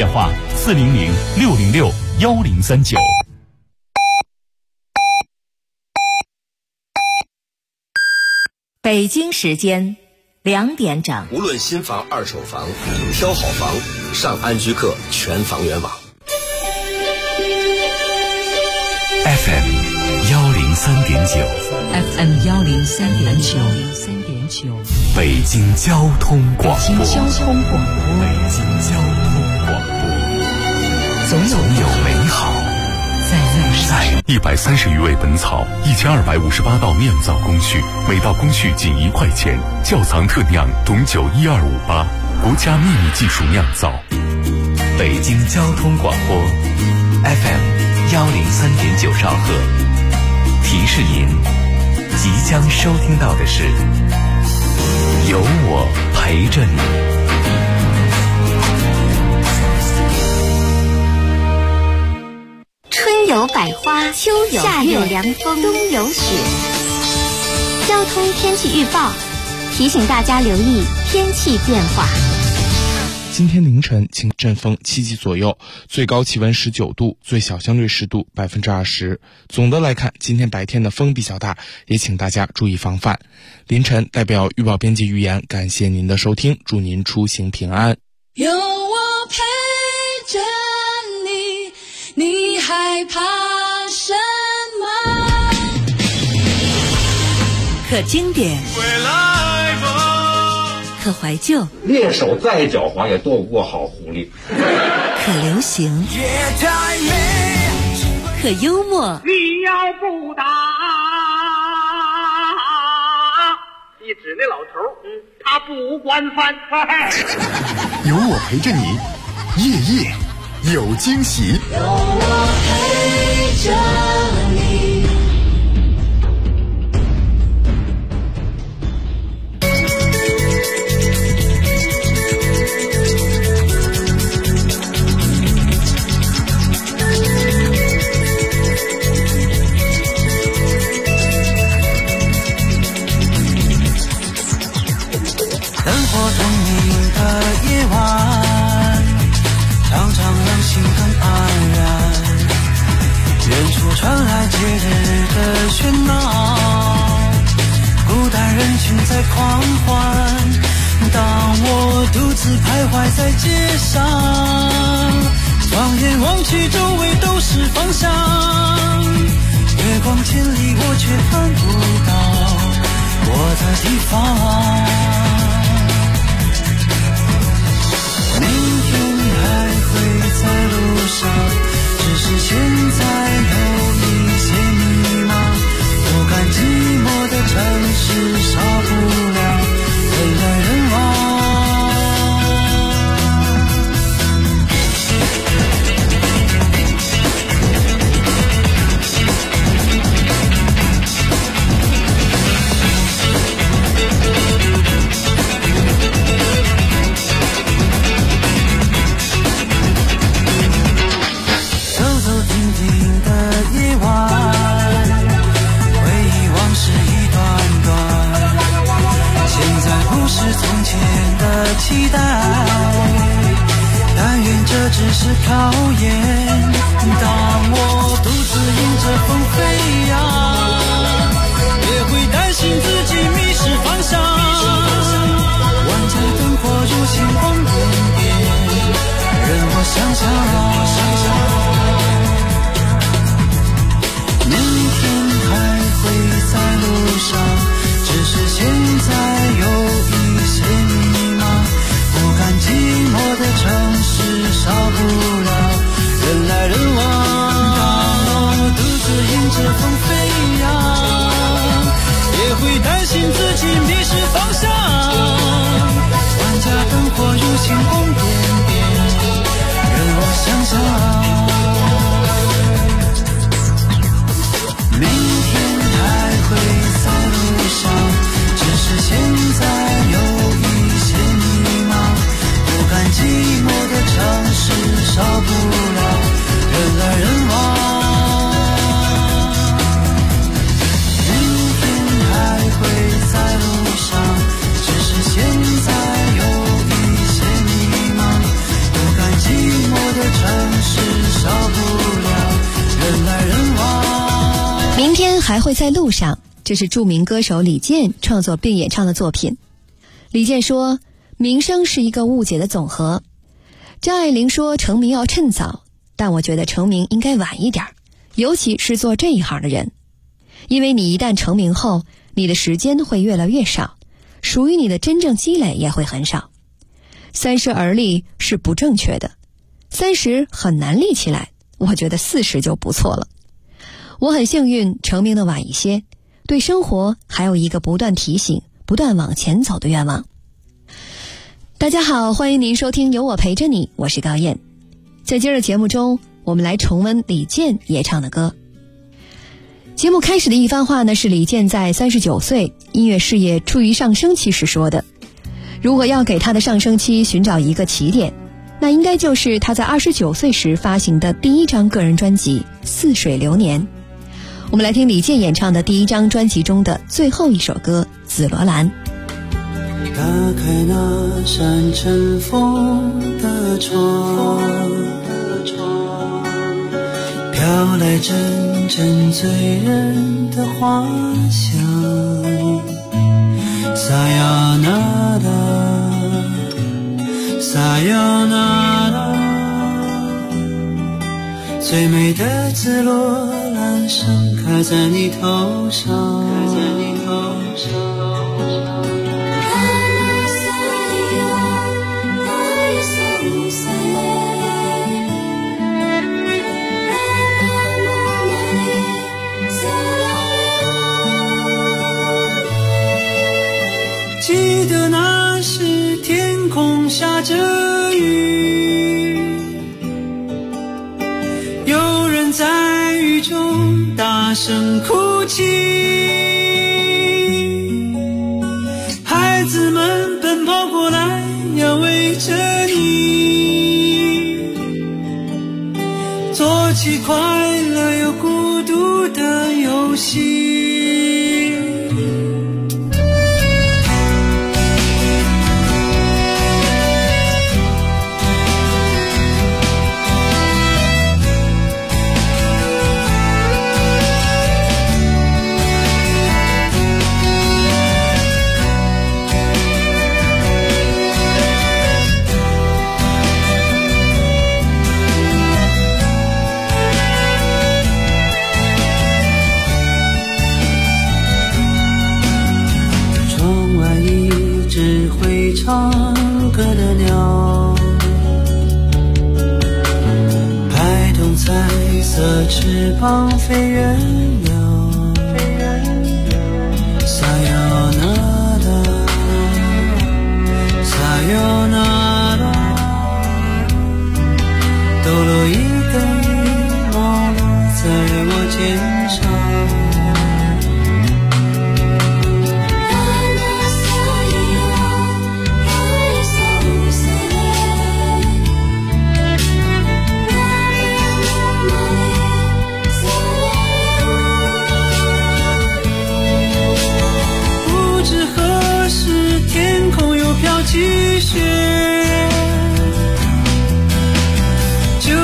电话400-606-1039。 北京时间2点整。 无论新房、二手房，挑好房，上安居客全房源网。 FM 103.9 FM 103.9 北京交通广播。 北京交通广播，总有美好在路上。 130余味本草，1258道酿造工序，每道工序仅1块钱。窖藏特酿董酒12588，国家秘密技术酿造。北京交通广播 FM 103.9兆赫。提示您，即将收听到的是有我陪着你。 春有百花，秋有夏有凉风，冬有雪。交通天气预报提醒大家留意天气变化。 今天凌晨晴，阵风7级左右，最高气温19度，最小相对湿度20%。总的来看，今天白天的风比较大，也请大家注意防范。凌晨代表预报编辑预言，感谢您的收听，祝您出行平安。 有我陪着你，你害怕什么？ 可经典，可怀旧， 猎手再狡猾也躲不过好狐狸。 可流行，可幽默。 你要不打，你指那老头，他不管饭。 有我陪着你，夜夜有惊喜。 有我陪着你。 传来节日的喧闹，孤单人群在狂欢。当我独自徘徊在街上，放眼望去，周围都是方向。月光千里，我却看不到我的地方。明天还会在路上，只是现在有一些迷茫，不甘寂寞的城市少不了人来人往。期待，但愿这只是考验。当我独自迎着风飞扬，也会担心自己迷失方向。万家灯火如星光点点，任我想象。明天还会在路上，只是现在有一些迷茫。不甘寂寞的城市少不了人来人往。当我独自迎着风飞扬，也会担心自己迷失方向。万家灯火如星光点点，任我想象。 的城市少不了人来人往。 明天还会在路上，这是著名歌手李健创作并演唱的作品。李健说，名声是一个误解的总和。张爱玲说成名要趁早，但我觉得成名应该晚一点，尤其是做这一行的人。因为你一旦成名后，你的时间会越来越少，属于你的真正积累也会很少。30而立是不正确的，30很难立起来，我觉得40就不错了。我很幸运成名的晚一些，对生活还有一个不断提醒、不断往前走的愿望。大家好，欢迎您收听有我陪着你，我是高燕。在今日节目中，我们来重温李健演唱的歌。节目开始的一番话呢，是李健在39岁音乐事业处于上升期时说的。如果要给他的上升期寻找一个起点，那应该就是他在29岁时发行的第一张个人专辑《似水流年》。我们来听李健演唱的第一张专辑中的最后一首歌《紫罗兰》。 打开那扇尘封的窗，飘来阵阵醉人的花香。撒亚那拉，撒亚那拉，最美的紫罗兰盛开在你头上，开在你头上。记得那时天空下着雨，有人在雨中大声哭泣，孩子们奔跑过来要围着你，做起快乐又孤独的游戏。唱歌的鸟，拍动彩色翅膀飞远了。撒哟那拉，撒哟那拉，抖落一根羽毛落在我肩上。积雪，就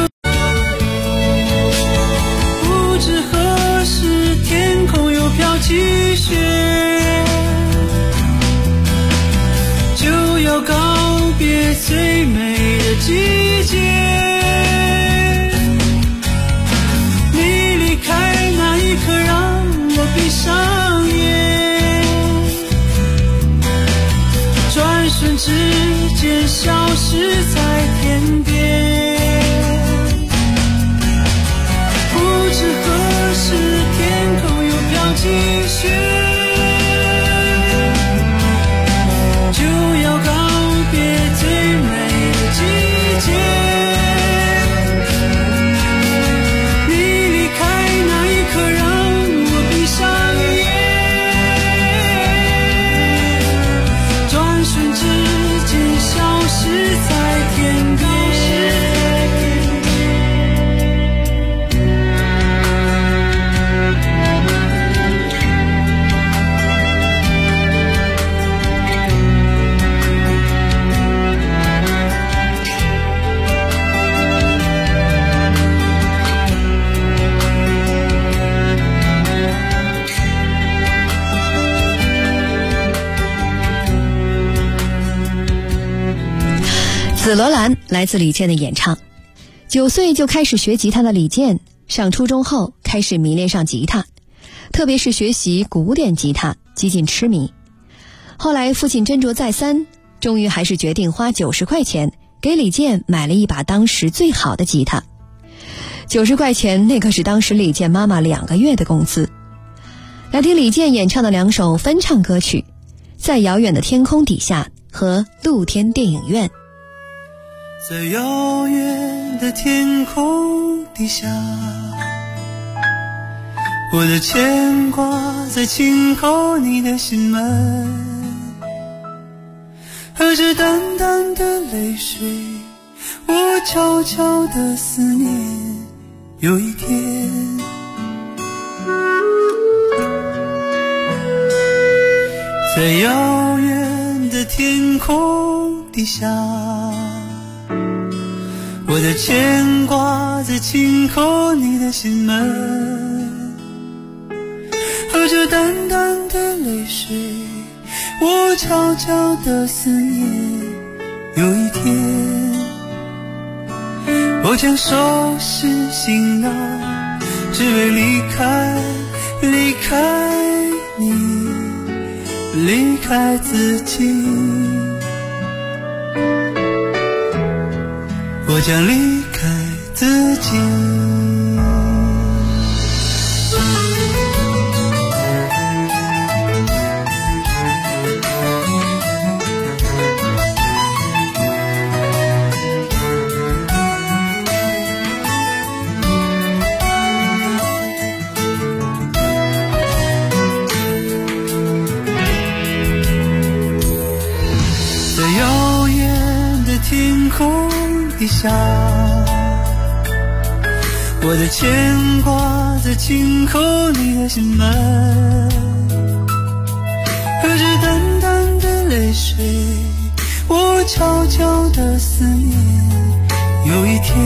不知何时天空又飘起雪，就要告别最美的季节。你离开那一刻让我闭上眼，转瞬之间消失在天边，不知何时天空又飘起雪，就要告别最美的季节。你离开那一刻让我闭上眼，转瞬之间消失在天紫罗兰来自李健的演唱。9岁就开始学吉他的李健，上初中后开始迷恋上吉他，特别是学习古典吉他，几近痴迷。后来父亲斟酌再三，终于还是决定花90块钱给李健买了一把当时最好的吉他。90块钱，那可是当时李健妈妈2个月的工资。来听李健演唱的2首翻唱歌曲，在遥远的天空底下和露天电影院。 在遥远的天空底下，我的牵挂在轻叩你的心门，和着淡淡的泪水，我悄悄的思念。有一天，在遥远的天空底下，我的牵挂在轻叩你的心门，和着淡淡的泪水，我悄悄的思念。有一天，我将收拾行囊，只为离开你，离开自己。我将离开自己。在遥远的天空底下，我的牵挂在轻叩你的心门，和着淡淡的泪水，我悄悄的思念。有一天，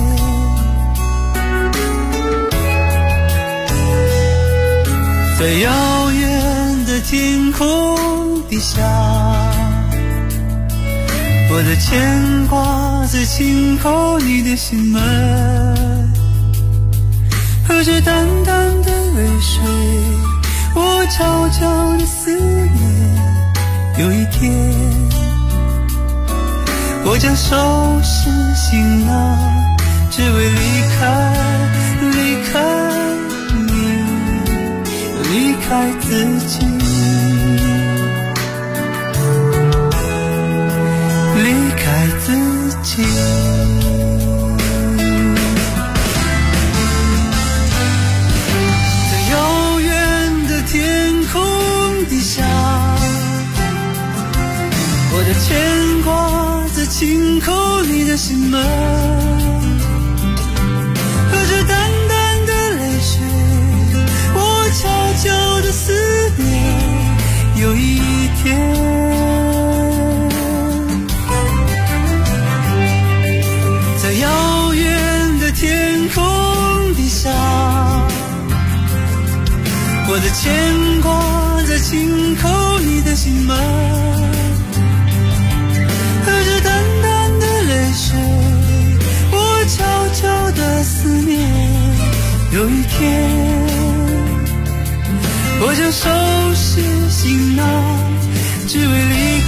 在遥远的天空底下，我的牵挂在轻叩你的心门，和着淡淡的泪水，我悄悄的思念。有一天，我将收拾行囊，只为离开你，离开自己，离开自己。在遥远的天空底下，我的牵挂在轻叩你的心门，和着淡淡的泪水，我悄悄的思念。有一天，在遥远的天空底下，我的牵挂在轻叩你的心门，和着淡淡的泪水，我悄悄的思念。有一天，我将收拾行囊，只为离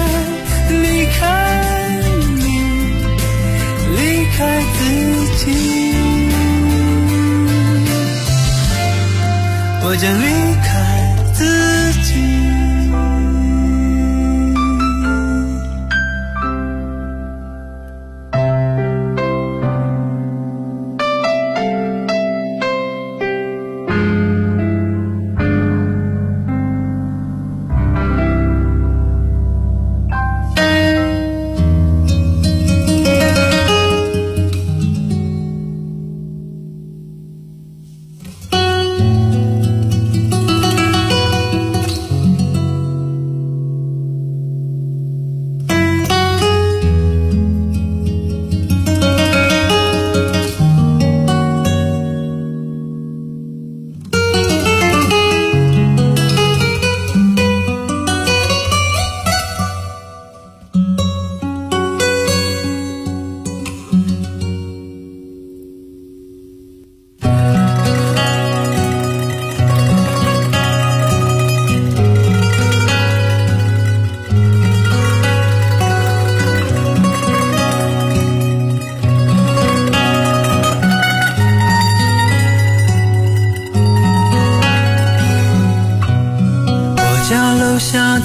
开你，离开自己。我将离开自己。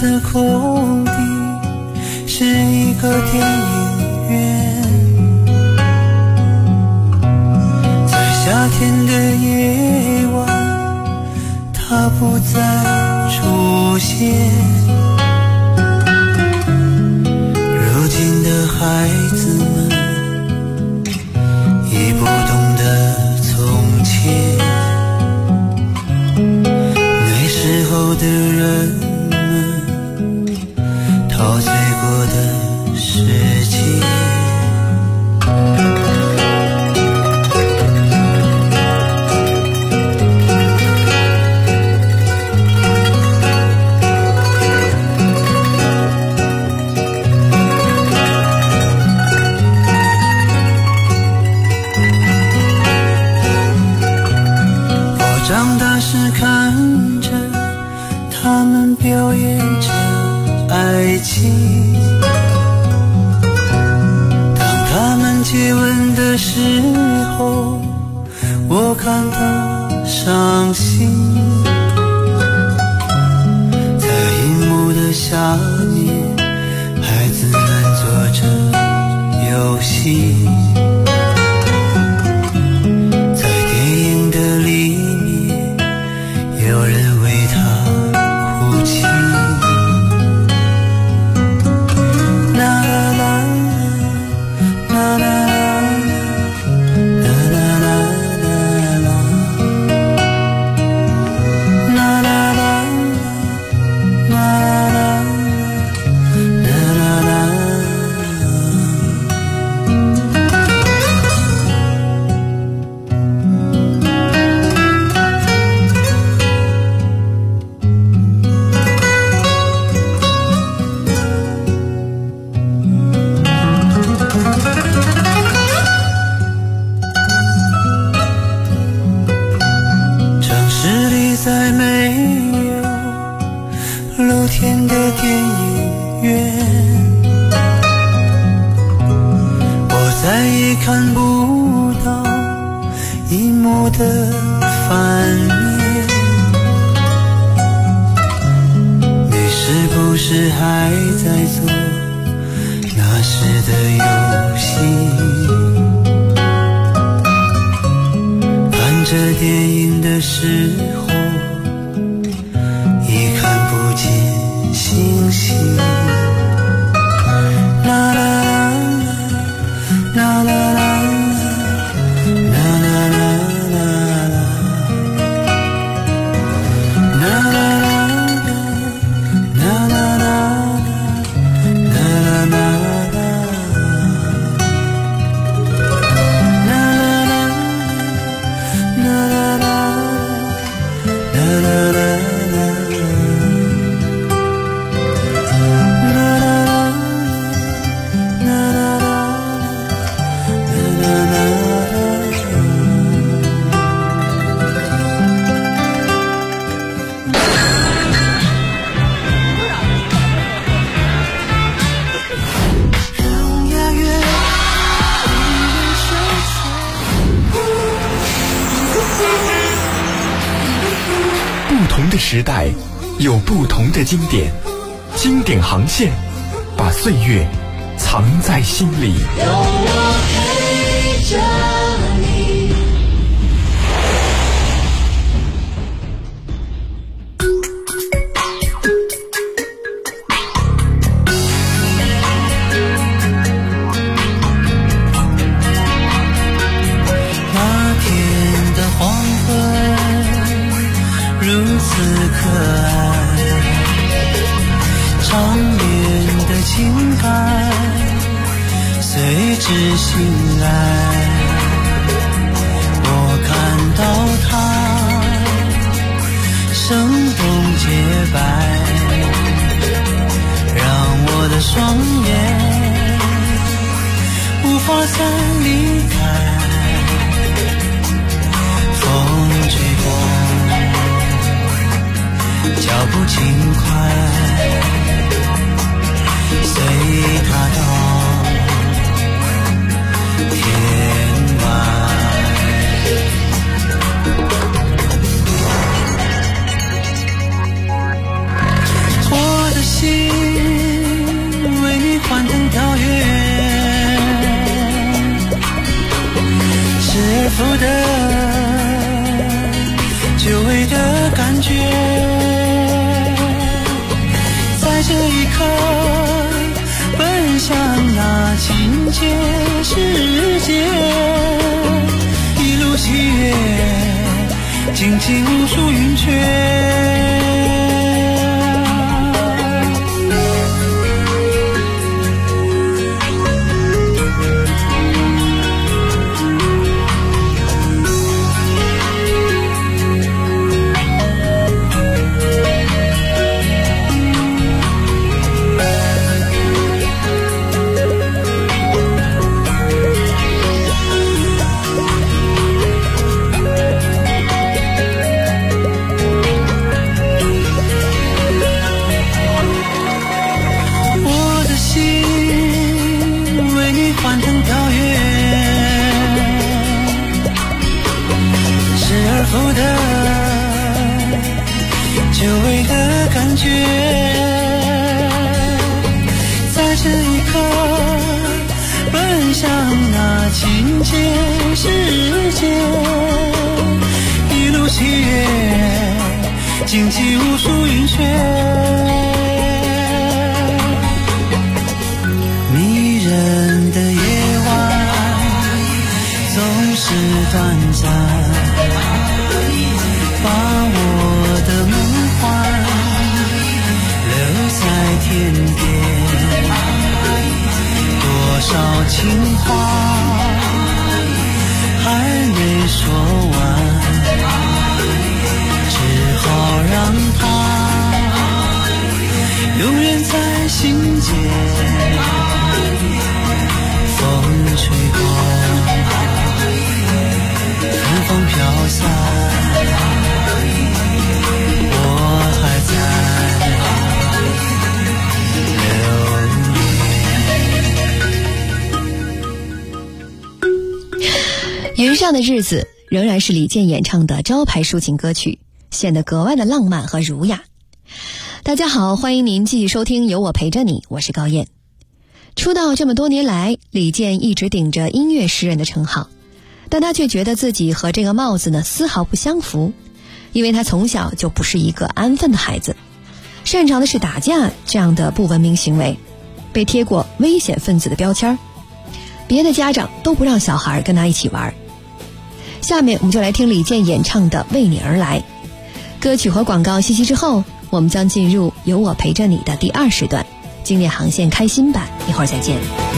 的空地是一个电影院，在夏天的夜晚，它不再出现。如今的孩子们已不懂得从前，那时候的人们陶醉过的世界。长大时看着他们表演着爱情，当他们接吻的时候，我感到伤心。在荧幕的下面，孩子们做着游戏。有人为他哭泣，啦啦啦啦啦啦啦啦啦啦啦啦啦再没有露天的电影院，我再也看不到荧幕的反面。你是不是还在做那时的游戏？看着电影的时候已看不见星星，啦啦啦啦啦啦啦啦啦不同的时代有不同的经典，经典航线把岁月藏在心里。 有我陪着你。 那天的黄昏如此可爱，长远的情感随之醒来。我看到它生动洁白，让我的双眼无法再离开。风吹过，脚步轻快，随它到天外。我的心不得久违的感觉，在这一刻奔向那情节世界，一路喜悦荆棘无数云雀。久违的感觉，在这一刻奔向那情节世界，一路喜悦荆棘无数云雀，迷人的夜晚总是短暂，把我的梦幻留在天边，多少情话还没说完，只好让它永远在心间，风吹过，寒风飘散， 云上的日子仍然是李健演唱的招牌抒情歌曲，显得格外的浪漫和儒雅。大家好，欢迎您继续收听有我陪着你，我是高燕。出道这么多年来，李健一直顶着音乐诗人的称号，但他却觉得自己和这个帽子呢丝毫不相符，因为他从小就不是一个安分的孩子，擅长的是打架这样的不文明行为，被贴过危险分子的标签，别的家长都不让小孩跟他一起玩。下面我们就来听李健演唱的《为你而来》。歌曲和广告息息之后，我们将进入有我陪着你的第2时段，经典航线开心版，一会儿再见。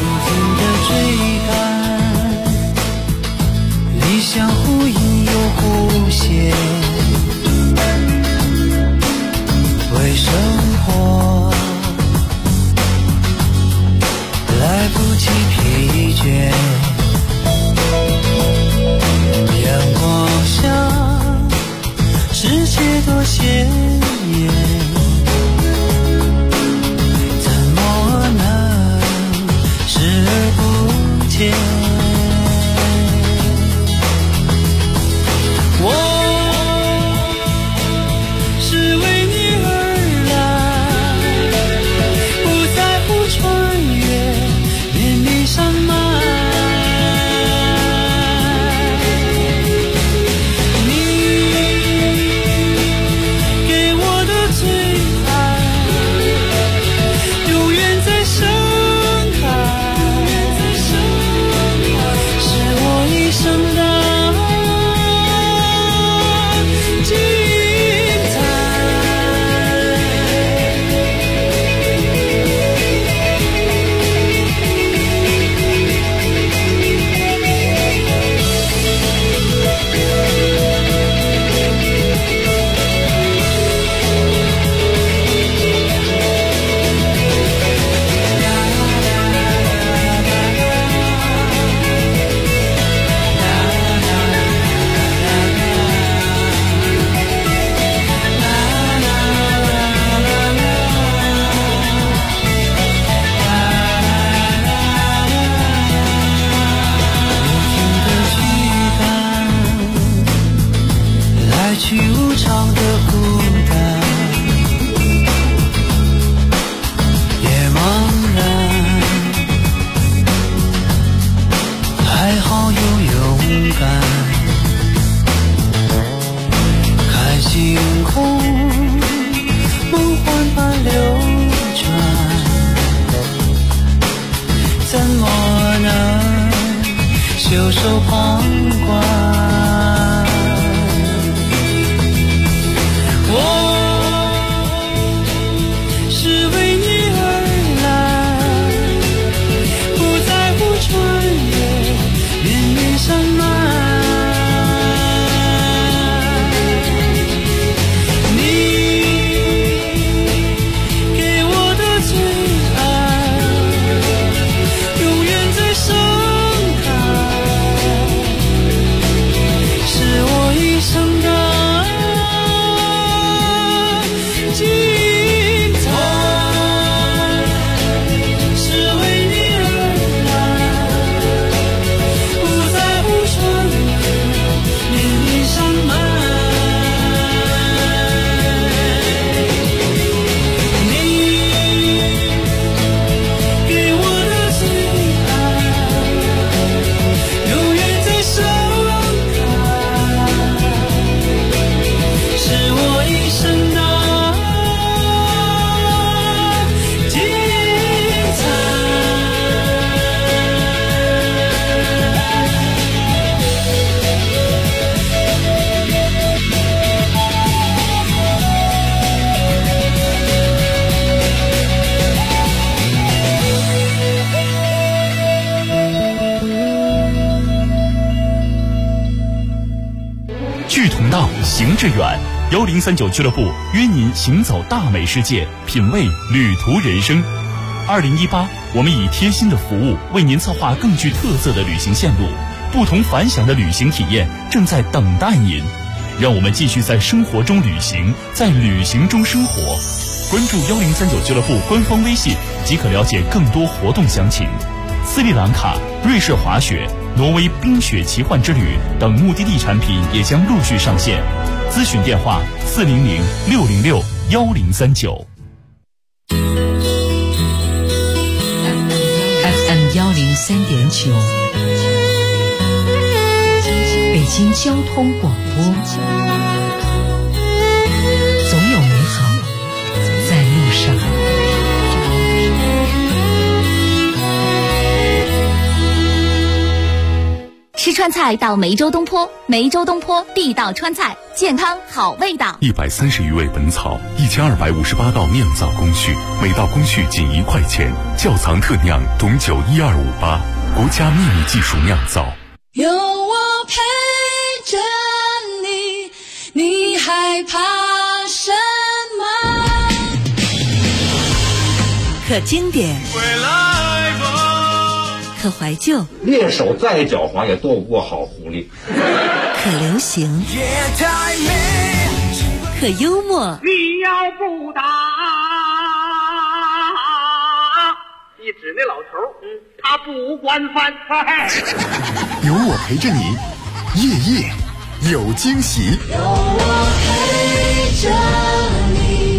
理想忽隐又忽现，为生活来不及疲倦，阳光下世界多鲜艳，怎么能视而不见？给山脉。 行致远，1039俱乐部约您行走大美世界，品味旅途人生。2018，我们以贴心的服务为您策划更具特色的旅行线路，不同凡响的旅行体验正在等待您。让我们继续在生活中旅行，在旅行中生活。关注1039俱乐部官方微信，即可了解更多活动详情。斯里兰卡、瑞士滑雪、挪威冰雪奇幻之旅等目的地产品也将陆续上线。咨询电话400-606-1039。 FM 103.9，北京交通广播。总有美好在路上。 吃川菜到梅州东坡，梅州东坡地道川菜，健康好味道。 130余味本草，1258道酿造工序，每道工序仅1块钱。窖藏特酿董酒12588，国家秘密技术酿造。 有我陪着你，你害怕什么？ 可经典，可怀旧， 猎手再狡猾也斗不过好狐狸。 可流行，可幽默。 你要不打，一指那老头，他不惯犯。 有我陪着你，夜夜有惊喜。 有我陪着你。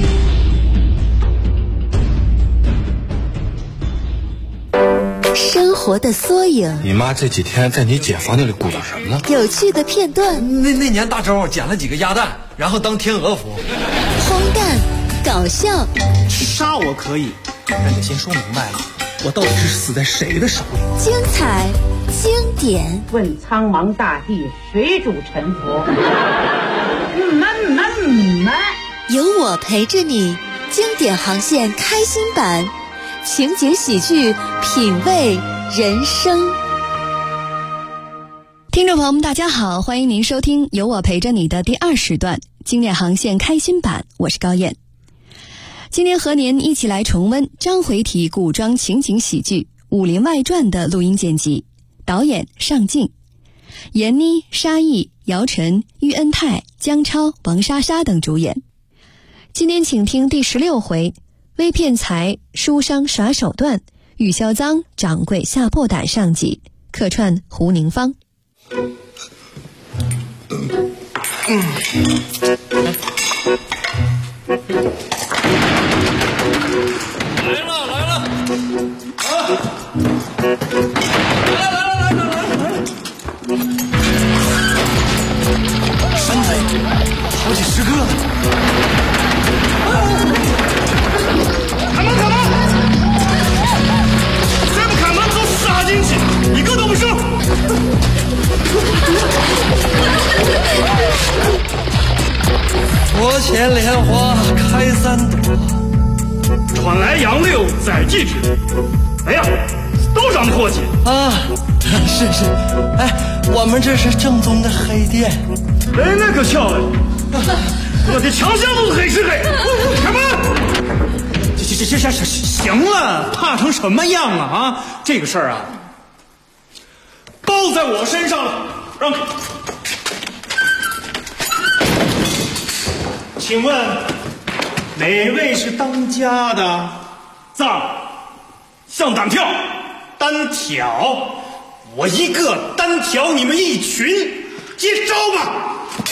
生活的缩影。 你妈这几天在你姐房那里鼓捣什么呢？ 有趣的片段。 那年大周捡了几个鸭蛋，然后当天鹅服。 荒诞，搞笑。 杀我可以，但得先说明白了，我到底是死在谁的手里？ 精彩，经典。 问苍茫大地，谁主沉浮？ 有我陪着你，经典航线开心版。情景喜剧，品味人生。 听众朋友们大家好，欢迎您收听有我陪着你的第2时段经典航线开心版，我是高燕。今天和您一起来重温章回体古装情景喜剧《武林外传》的录音剪辑，导演尚敬，闫妮、沙溢、姚晨、喻恩泰、姜超、王莎莎等主演。今天请听第16回，微骗财，书商耍手段，宇潇臧掌柜下破胆上集，客串胡宁芳。 来了啊！山贼好几10个了。 开门！再不开门就杀进去，一个都不剩。 佛前莲花开3朵， 传来杨六载祭之。哎呀，都长伙计啊！是，哎，我我们这是正宗的黑店。 哎，那可巧了，我的强项都是黑吃黑。开门！这行了，怕成什么样啊？啊，这个事儿啊，包在我身上了。让开。请问哪位是当家的？上单挑，单挑，我一个单挑你们一群，接招吧！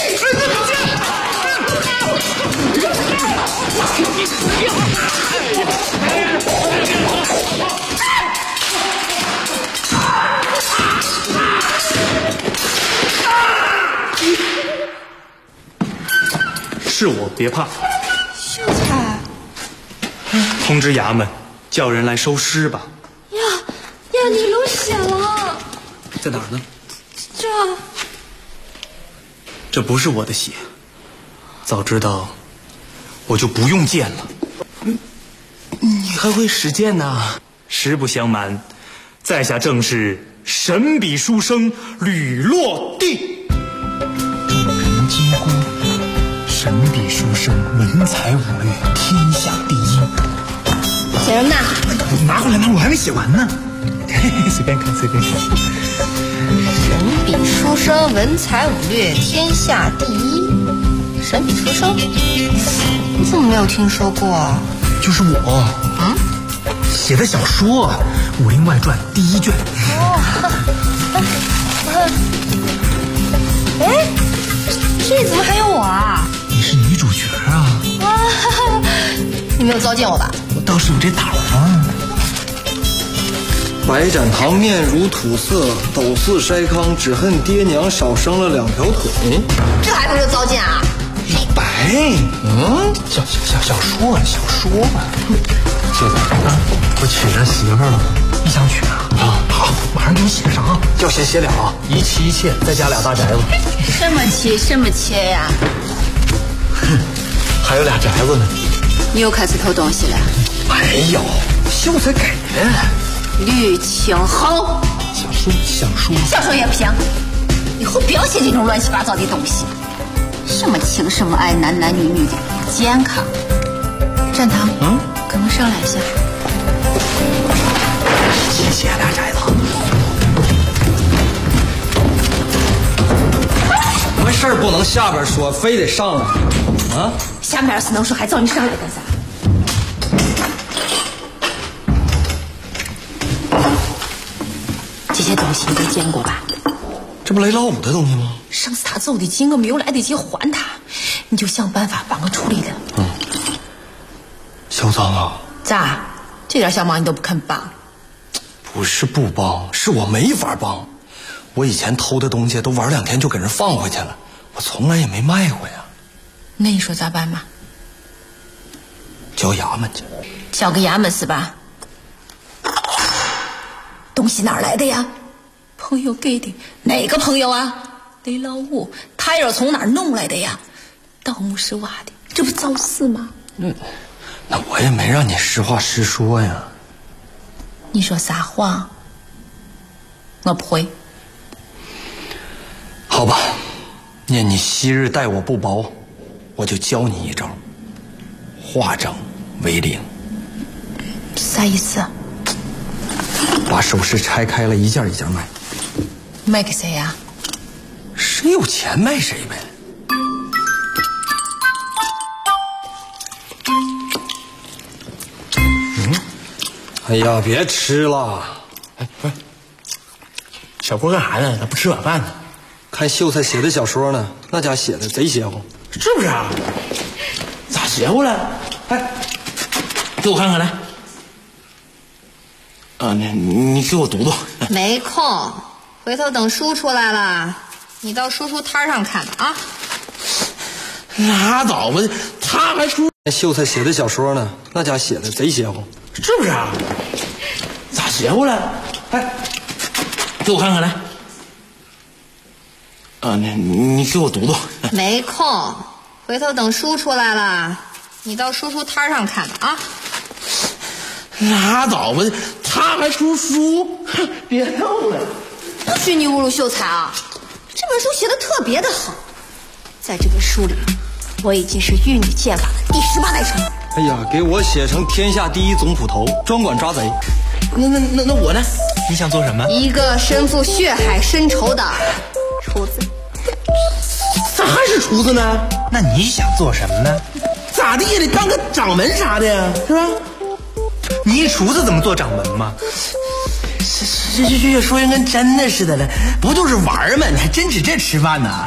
是我，别怕。 秀才， 通知衙门，叫人来收尸吧。 呀，你流血了。 在哪儿呢？这不是我的血，早知道我就不用剑了。你还会使剑呐？实不相瞒，在下正是神笔书生吕落地。 主人金姑，神笔书生，文才武略，天下第一。 写什么呢？ 拿回来，我还没写完呢。随便看。 神笔书生，文才武略，天下第一。神笔书生，你怎么没有听说过？ 就是我，写的小说《武林外传》第1卷。 哎，这里怎么还有我啊？ 你是女主角啊！ 你没有糟践我吧？ 我倒是有这胆啊！ 白展堂面如土色，斗似筛糠，只恨爹娘少生了2条腿。 这还不是糟践啊？ 老白，小说嘛。 秀才啊，我娶着媳妇了， 你想娶啊？好，马上给你写上， 要写了，一妻一妾，再加2大宅子。 什么妾呀？ 还有2宅子呢。 你又开始偷东西了？ 没有，秀才给的。 吕青豪，小说也不行，以后不要写这种乱七八糟的东西。什么情什么爱，男男女女的不健康。展堂，跟我上来一下。 写2宅子。 完事儿不能下边说，非得上来啊！ 下面要是能说，还找你上来干啥？这些东西你都见过吧？ 这不雷老五的东西吗？ 上次他走的急，我没有来得及还他，你就想办法帮我处理了。 小张啊， 咋？这点小忙你都不肯帮？ 不是不帮，是我没法帮。我以前偷的东西都玩2天就给人放回去了，我从来也没卖过呀。 那你说咋办嘛？ 交衙门去。 交个衙门是吧？东西哪儿来的呀？朋友给的。哪个朋友啊？雷老五，他又是从哪儿弄来的呀？盗墓是挖的，这不找死吗？ 那我也没让你实话实说呀。 你说撒谎，我不会。 好吧，念你昔日待我不薄，我就教你一招，化整为零。 啥意思？ 把首饰拆开了，一件一件卖。 卖给谁呀？ 谁有钱卖谁呗。哎呀，别吃了！ 哎，不是，小郭干啥呢？他不吃晚饭呢？ 看秀才写的小说呢，那家写的贼邪乎， 是不是啊？咋邪乎了？哎，给我看看来。你给我读读。 没空，回头等书出来了，你到书摊上看吧啊。 拉倒吧，他还出秀才写的小说呢，那家写的贼邪乎， 是不是啊？咋邪乎了？哎，给我看看来。你给我读读。 没空，回头等书出来了，你到书摊上看吧啊。 拉倒吧，他还出书，别逗了。 不许你侮辱秀才啊！ 这本书写的特别的好，在这本书里，我已经是玉女剑法的第18代传人。 哎呀，给我写成天下第一总捕头，专管抓贼。那我呢？ 你想做什么？ 一个身负血海深仇的厨子。 咋还是厨子呢？ 那你想做什么呢？ 咋的也得当个掌门啥的呀，是吧？ 你一厨子怎么做掌门嘛？ 这越说越跟真的似的了，不就是玩吗？你还真指这吃饭呢？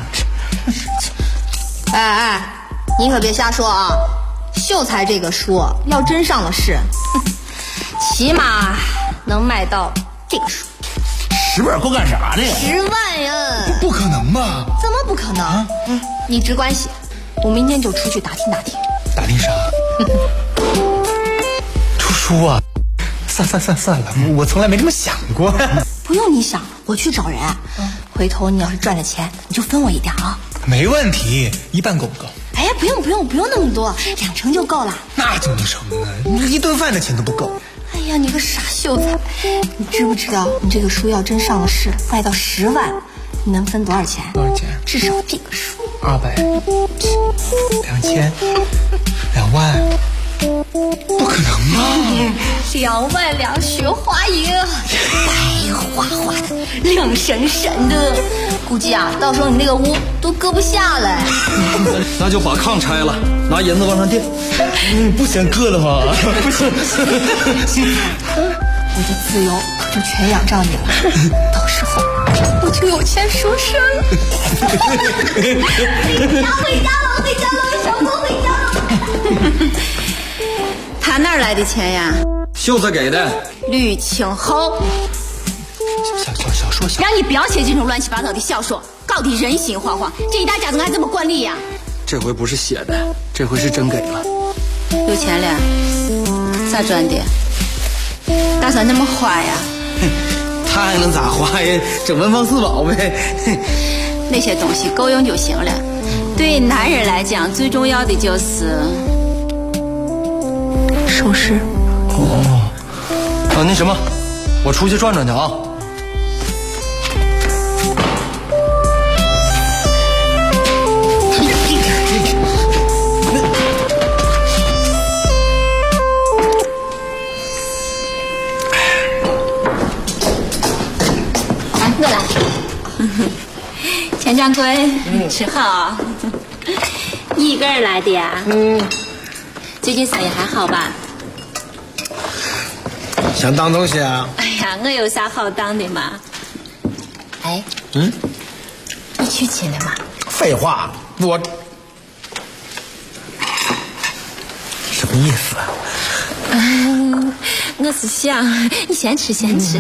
哎，你可别瞎说啊！秀才这个书要真上了市，起码能卖到这个数。 10本够干啥的呀 ？10万呀！ 不可能吧？ 怎么不可能？你只管写，我明天就出去打听打听。 打听啥？出书啊？算了，我从来没这么想过。 不用你想，我去找人。回头你要是赚了钱，你就分我一点啊。 没问题，1半够不够？ 哎呀，不用那么多，2成就够了。 那怎么成呢？你1顿饭的钱都不够。 哎呀，你个傻秀才，你知不知道你这个书要真上了市，卖到10万，你能分多少钱？ 多少钱？ 至少这个数 200、2000、2万。不可能吧 ？2万两雪花银，白花花的，亮闪闪的，估计啊，到时候你那个屋都搁不下了。 那就把炕拆了，拿银子往上垫。 不嫌硌得慌？不行， 我的自由可就全仰仗你了，到时候我就有钱收身了。回家了，小狗回家了。他哪儿来的钱呀？ 秀才给的。 吕青侯， 小说， 让你不要写这种乱七八糟的小说，搞得人心惶惶。这一大家怎么还这么惯例呀？ 这回不是写的，这回是真给了。 有钱了？咋赚的？打算那么花呀？ 他还能咋花呀？整文房四宝呗。 那些东西够用就行了。对男人来讲，最重要的就是首饰。 那什么，我出去转转去啊。 我来。钱掌柜，吃好。你一个人来的呀？最近生意还好吧？ 想当东西啊？ 哎呀，我有啥好当的嘛？哎，你娶亲了吗？ 废话，我什么意思啊？ 我是想你先吃。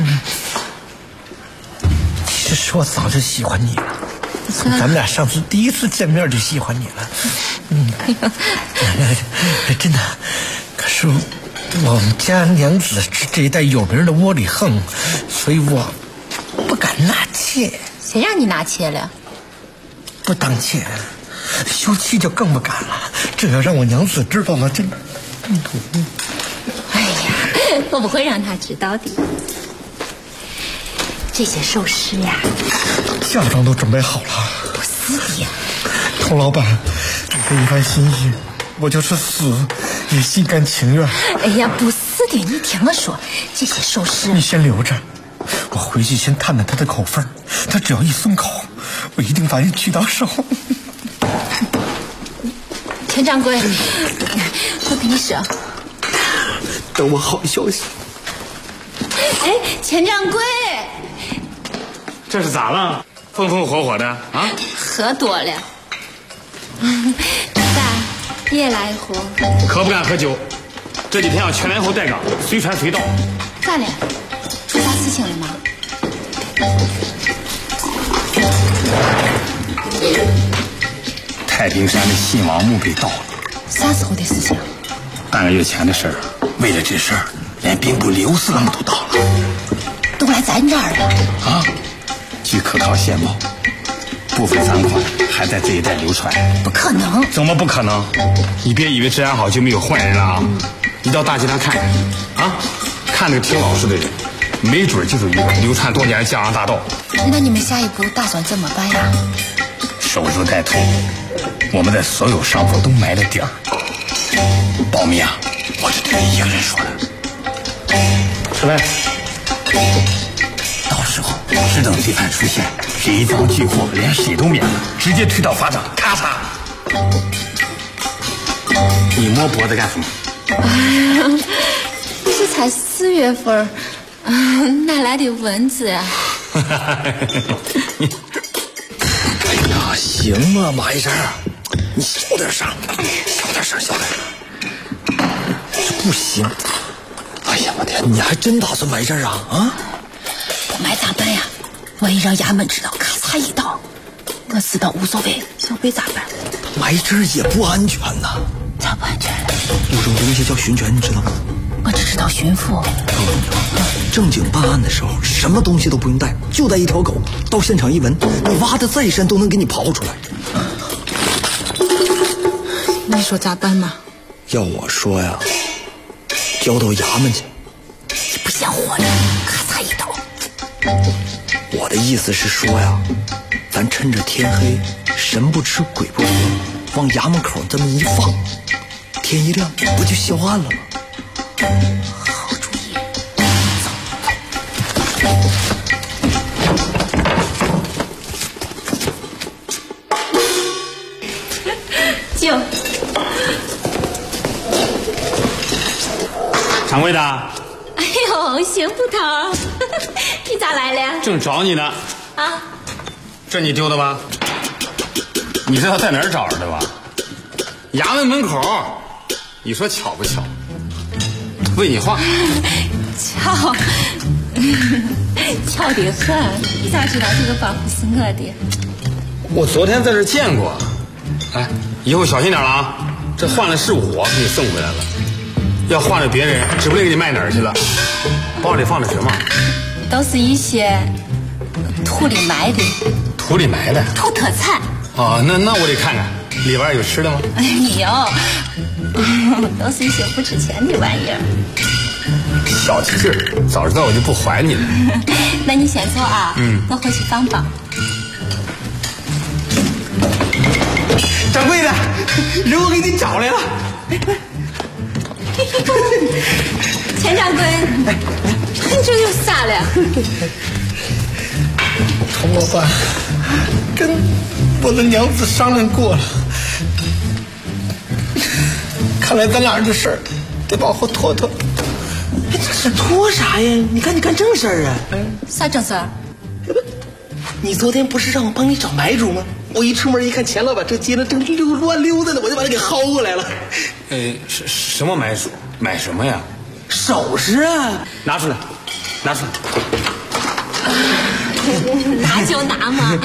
其实我早就喜欢你了，从咱们俩上次第一次见面就喜欢你了。真的。可是我们家娘子是这一带有名的窝里横，所以我不敢纳妾。 谁让你纳妾了？ 不当妾，休妻就更不敢了。这要让我娘子知道了，真的。 哎呀，我不会让她知道的。这些首饰呀， 嫁妆都准备好了。 不是的呀， 童老板，这一番心意，我就是死也心甘情愿。 哎呀，不是的，你听我说，这些首饰你先留着，我回去先探探他的口风，他只要一松口，我一定把你娶到手。 钱掌柜，我跟你说， 等我好消息。 哎，钱掌柜， 这是咋了？风风火火的啊？ 喝多了。咋？你也来一壶？ 可不敢喝酒。这几天要全连后带岗，随传随到。 咋了？出啥事情了吗？ 太平山的信王墓被盗了。 啥时候的事情？ 半个月前的事儿。为了这事儿，连兵部刘司郎都到了。 都来咱这儿了啊！据可靠线报，部分赃款还在这一带流传。 不可能！ 怎么不可能？你别以为治安好就没有坏人了啊！你到大街上看看啊，看那个挺老实的人， 没准就是一个流传多年的江洋大盗。 那你们下一步打算怎么办呀？ 守株待兔，我们在所有上头都埋了点儿。保密啊，我是对你一个人说的。吃饭。到时候只等罪犯出现，贼赃俱获，连水都免了，直接推倒法掌，咔嚓。你摸脖子干什么？ 不是才4月份，哪来的蚊子呀？ 哎呀，行嘛，马医生，你小点声，小点。这不行。哎呀，我天，你还真打算埋这儿啊？啊？ 不埋咋办呀？万一让衙门知道，咔嚓一刀，我死倒无所谓，小贝咋办？ 埋这儿也不安全呐。 咋不安全？ 有种东西叫寻权，你知道吗？ 我只知道寻父。 正经办案的时候，什么东西都不用带，就带一条狗。到现场一闻，你挖的再深都能给你刨出来。 你说咋办嘛？ 要我说呀，交到衙门去。 你不想活着，咔嚓一刀。 我的意思是说呀，咱趁着天黑，神不知鬼不觉，往衙门口这么一放，天一亮不就销案了吗？ 好主意。 就掌柜的。 哎呦，邢捕头，你咋来了？ 正找你呢。 啊？ 这你丢的吧？你知道在哪儿找着的吧？衙门门口。你说巧不巧？为你画。 巧得很。你咋知道这个包袱是我的？ 我昨天在这见过。哎，以后小心点了啊！这换了是我给你送回来了，要换了别人，指不定给你卖哪儿去了。包里放的什么？ 都是一些土里埋的。 土里埋的？ 土特产。 哦，那我得看看里边有吃的吗？ 没有，都是一些不值钱的玩意儿。 小气劲儿，早知道我就不还你了。 那你先走啊，我回去放包。 掌柜的，人我给你找来了。 钱掌柜，你这又啥了？ 童老板，跟我的娘子商量过了，看来咱俩人的事儿得往后拖拖。 这是拖啥呀？你赶紧干正事儿啊！ 啥正事儿？ 你昨天不是让我帮你找买主吗？我一出门一看，钱老板这街上正乱溜达呢，我就把他给薅过来了。 什么买主？买什么呀？ 首饰啊！ 拿出来，拿出来。 拿就拿嘛。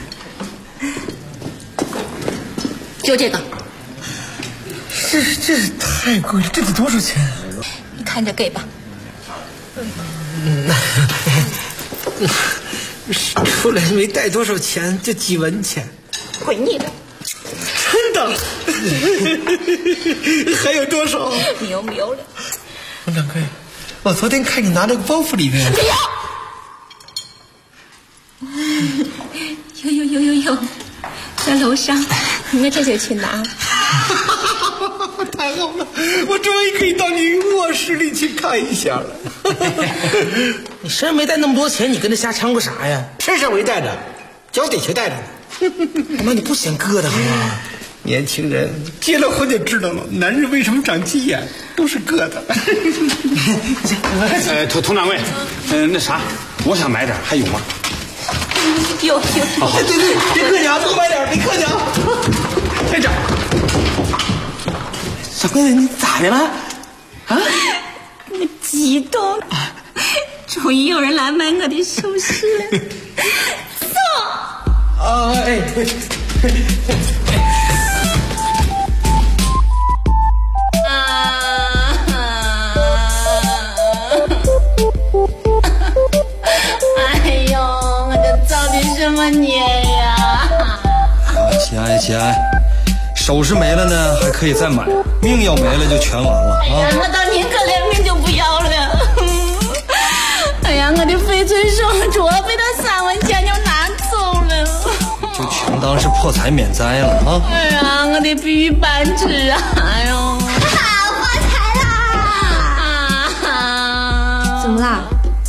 就这个。 这太贵了，这得多少钱？ 你看着给吧。 出来没带多少钱，就几文钱。 回你的。 真的？还有多少？ 没有了。 王掌柜，我昨天看你拿那个包袱里面。 没有。有，在楼上，我这就去拿。 太好了，我终于可以到你卧室里去看一下了。 你身上没带那么多钱，你跟着瞎掺和啥呀？身上没带着，脚底下带着呢。妈，你不嫌疙瘩吗？ 年轻人结了婚就知道了，男人为什么长鸡眼，都是疙瘩。 佟掌柜，那啥，我想买点，还有吗？ 有。 对，别客气啊，多买点，别客气啊。 队长， 小闺女，你咋的了？啊？ 我激动，终于有人来买我的首饰了。送。 哎。 哎呦，我这造的什么孽呀！ 起来，首饰没了呢，还可以再买，命要没了就全完了啊！ 哎呀，我倒宁可连命就不要了。哎呀，我没遵守主，被他3文钱就拿走了。 就全当是破财免灾了啊！ 哎呀，我的必须办纸啊！哎呦， 发财啦！啊！怎么啦？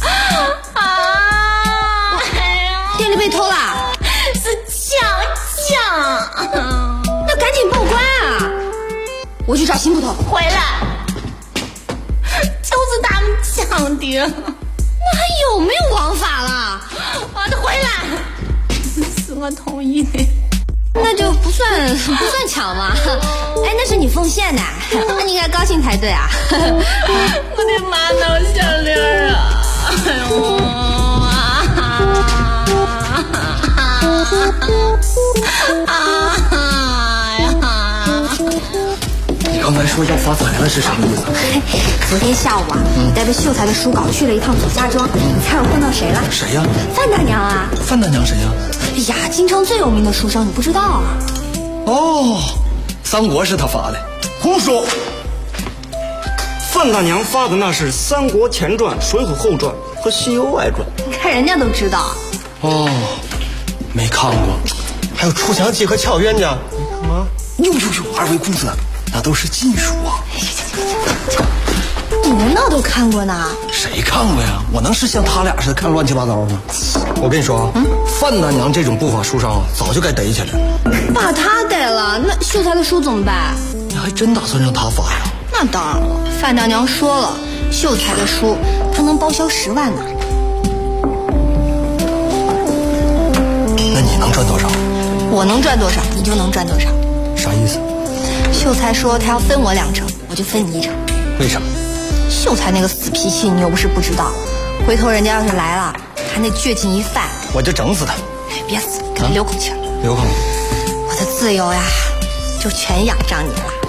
店里被偷啦？ 是抢！ 那赶紧报官啊！我去找新捕头。 回来，就是他们抢的。 那还有没有王法了？ 我得回来。是我同意的， 那就不算抢嘛。哎，那是你奉献的，那你应该高兴才对啊。 我的玛瑙项链啊！哎呦你刚才说要发财了是什么意思？ 昨天下午啊，你带着秀才的书稿去了一趟左家庄，你猜我碰到谁了？ 谁呀？ 范大娘啊！ 范大娘谁呀？ 哎呀，京城最有名的书生，你不知道啊？ 哦，三国是他发的。 胡说！范大娘发的那是《三国前传》《水浒后传》和《西游外传》。 你看人家都知道。 哦，没看过。还有出墙记和俏冤家。啊？呦，二位公子，那都是禁书啊。 你们那都看过呢？ 谁看过呀？我能是像他俩似的看乱七八糟吗？我跟你说啊，范大娘这种不法书商啊，早就该逮起来了。 把他逮了，那秀才的书怎么办？ 你还真打算让他发呀？ 那当然了，范大娘说了，秀才的书他能包销10万呢。 那你能赚多少？ 我能赚多少，你就能赚多少。 啥意思？ 秀才说他要分我2成，我就分你1成。 为啥？ 秀才那个死脾气，你又不是不知道。回头人家要是来了，他那倔劲一犯， 我就整死他。 别死，给我留口气。 留口。 我的自由呀，就全仰仗你了。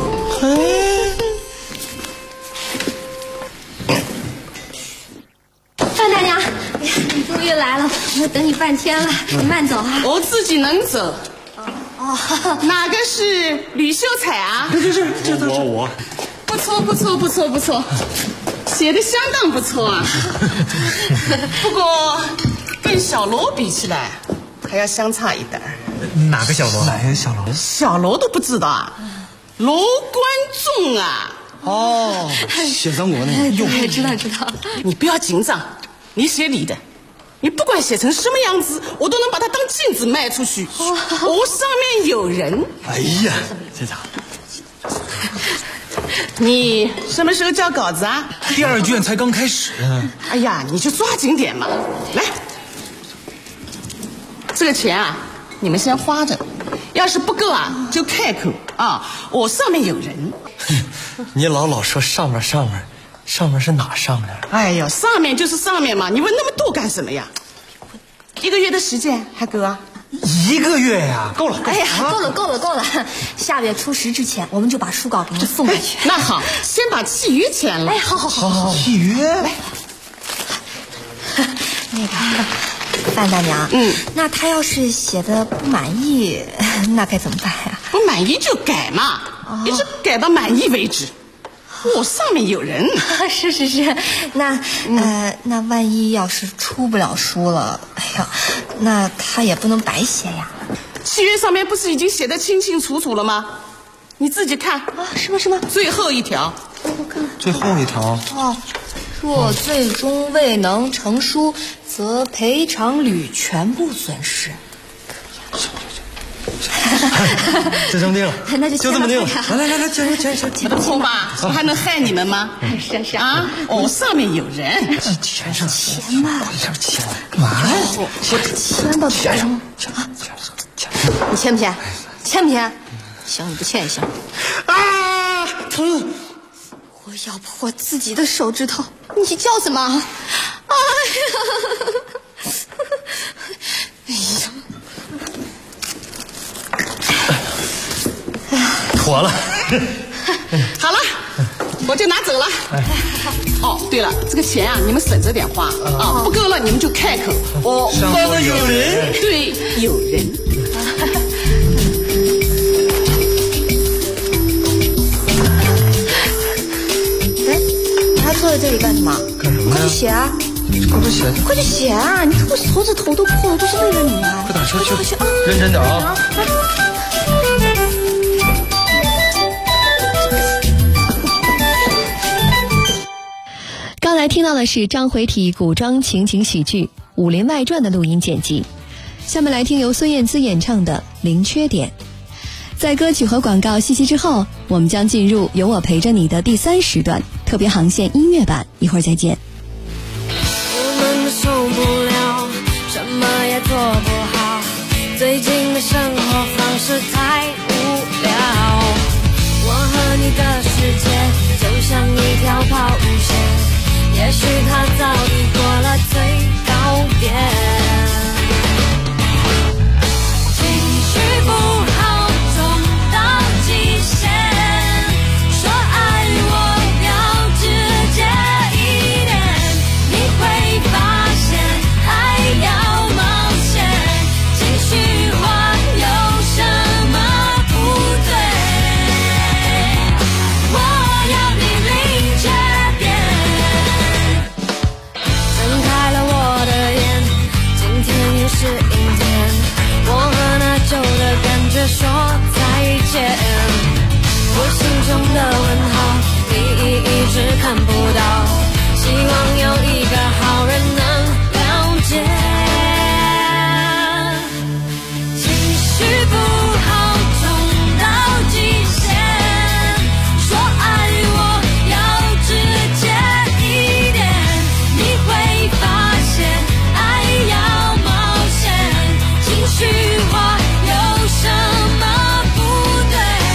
范大娘，哎呀，你终于来了，我等你半天了，你慢走啊。 我自己能走。 哦， 哪个是吕秀才啊？ 这我。 不错，写的相当不错啊。不过跟小罗比起来，还要相差一点。 哪个小罗？ 哪个小罗？ 小罗都不知道啊，罗贯中啊。 哦，写三国那个。 对，知道。 你不要紧张，你写你的，你不管写成什么样子，我都能把它当镜子卖出去。我上面有人。 哎呀，这家伙。 你什么时候交稿子啊？ 第2卷才刚开始。 哎呀，你就抓紧点嘛！来，这个钱啊，你们先花着，要是不够啊，就开口啊！我上面有人。 你老说上面是哪上面？ 哎呦，上面就是上面嘛，你问那么多干什么呀？1个月的时间还够啊 ？1个月呀，够了。 哎呀，够了！下月初10之前，我们就把书稿给你送过去。 那好，先把契约签了。 哎，好。 契约。 来， 那个范大娘，那他要是写的不满意，那该怎么办呀？ 不满意就改嘛，一直改到满意为止。我上面有人。 是，那万一要是出不了书了，哎呀，那他也不能白写呀。 契约上面不是已经写得清清楚楚了吗？你自己看啊，是吗？ 最后一条， 我看最后一条哦，若最终未能成书，则赔偿履全部损失。 就这么定了， 那就这么定了。来，签不错吧？我还能害你们吗？ 是啊，我上面有人。 签上签吧， 签干嘛呀？ 签吧，签上。你签不签？签不签？行，你不签也行。 啊，疼！ 我要破自己的手指头，你叫什么？哎呀！ 妥了。 好了，我就拿走了。哦，对了，这个钱啊，你们省着点花啊，不够了你们就开口。我上面有人。 对，有人。 哎，你还坐在这里干什么？ 干什么呀？ 快去写啊！ 快起来！ 快去写啊！你我手指头都破了，都是为了你啊！ 快点去快去啊！ 认真点啊！ 刚才听到的是章回体古装情景喜剧《武林外传》的录音剪辑，下面来听由孙燕姿演唱的《零缺点》。在歌曲和广告信息之后，我们将进入有我陪着你的第3时段特别航线音乐版，一会儿再见。 我们受不了，什么也做不好，最近的生活方式太无聊。我和你的世界就像一条抛物线，也许它早已过了最高点。情绪不好重到极限，说爱我要直接一点，你会发现爱要冒险，情绪化有什么不对？我要你零缺点。睁开了我的眼，今天也是阴天，我和那旧的感觉说再见。我心中的问号，你一直看不到，希望有一个好人能了解。情绪不好重到极限，说爱我要直接一点，你会发现爱要冒险，情绪化有什么不对？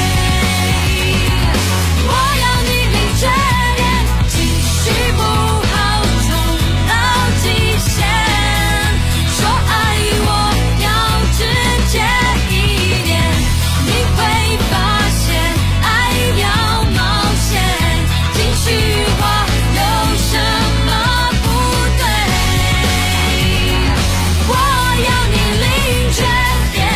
我要你零缺点，情绪不好重到极限，说爱我要直接一点，你会发现爱要冒险，情绪化有什么不对？我要你零缺点。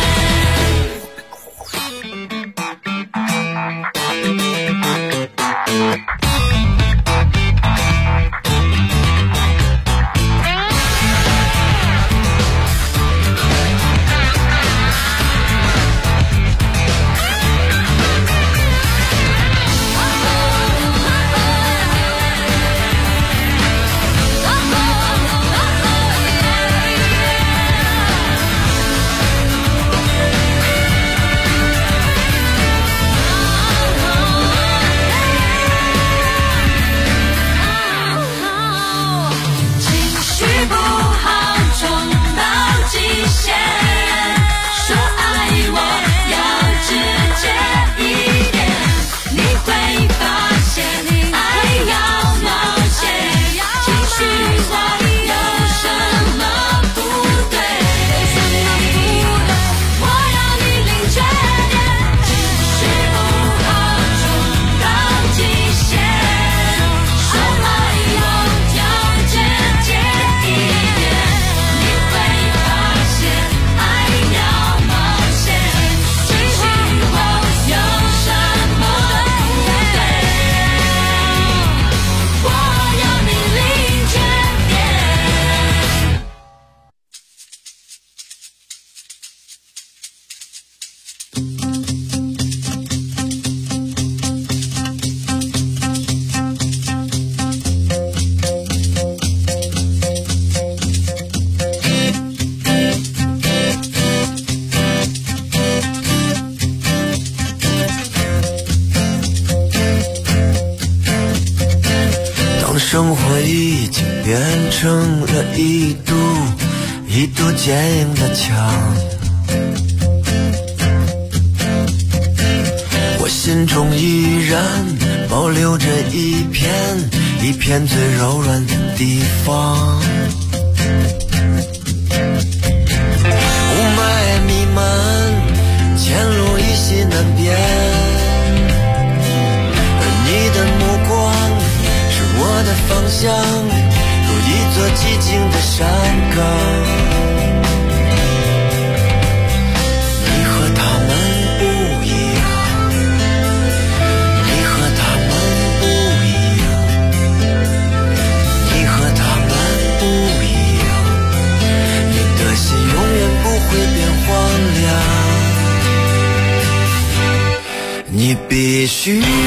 情绪不好重到极限，说爱我要直接一点，你会发现爱要冒险，情绪化有什么不对？我要你零缺点，情绪不好重到极限，说爱我要直接一点，你会发现爱要冒险，情绪化有什么不对？我要你零缺点。 当生活已经变成了一堵坚硬的墙，我心中依然保留着一片最柔软的地方。雾霾弥漫，前路依稀难辨，而你的目光是我的方向，如一座寂静的山岗。你和他们不一样，你和他们不一样，你和他们必须幸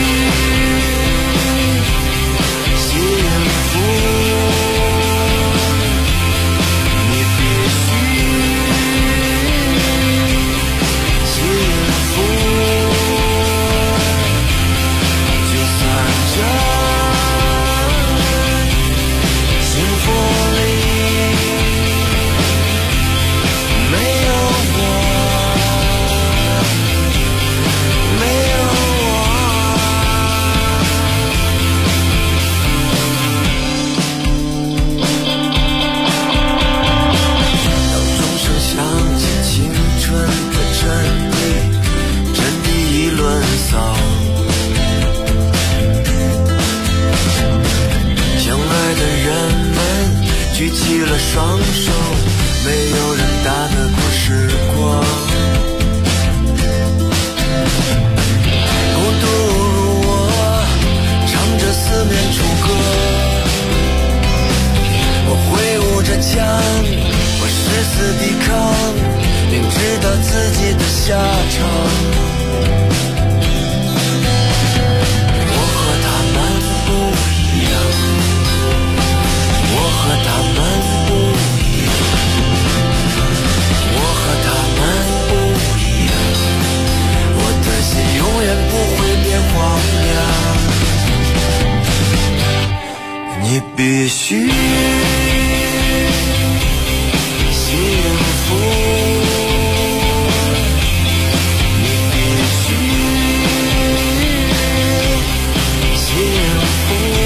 福，你必须幸福，就算这幸福里没有我，没有当钟声响起，青春的真谛，真谛已沦丧。相爱的人们举起了双手，没有人打得过时光。孤独如我，唱着四面楚歌，我挥舞着枪，我誓死抵抗，明知道自己的下场。我和他们不一样，我和他们不一样，我和他们不一样，我的心永远不会变荒凉。你必须幸福，你必须幸福，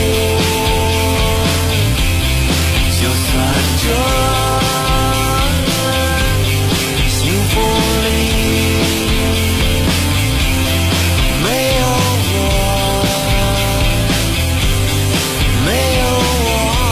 就算这幸福里没有我，没有我。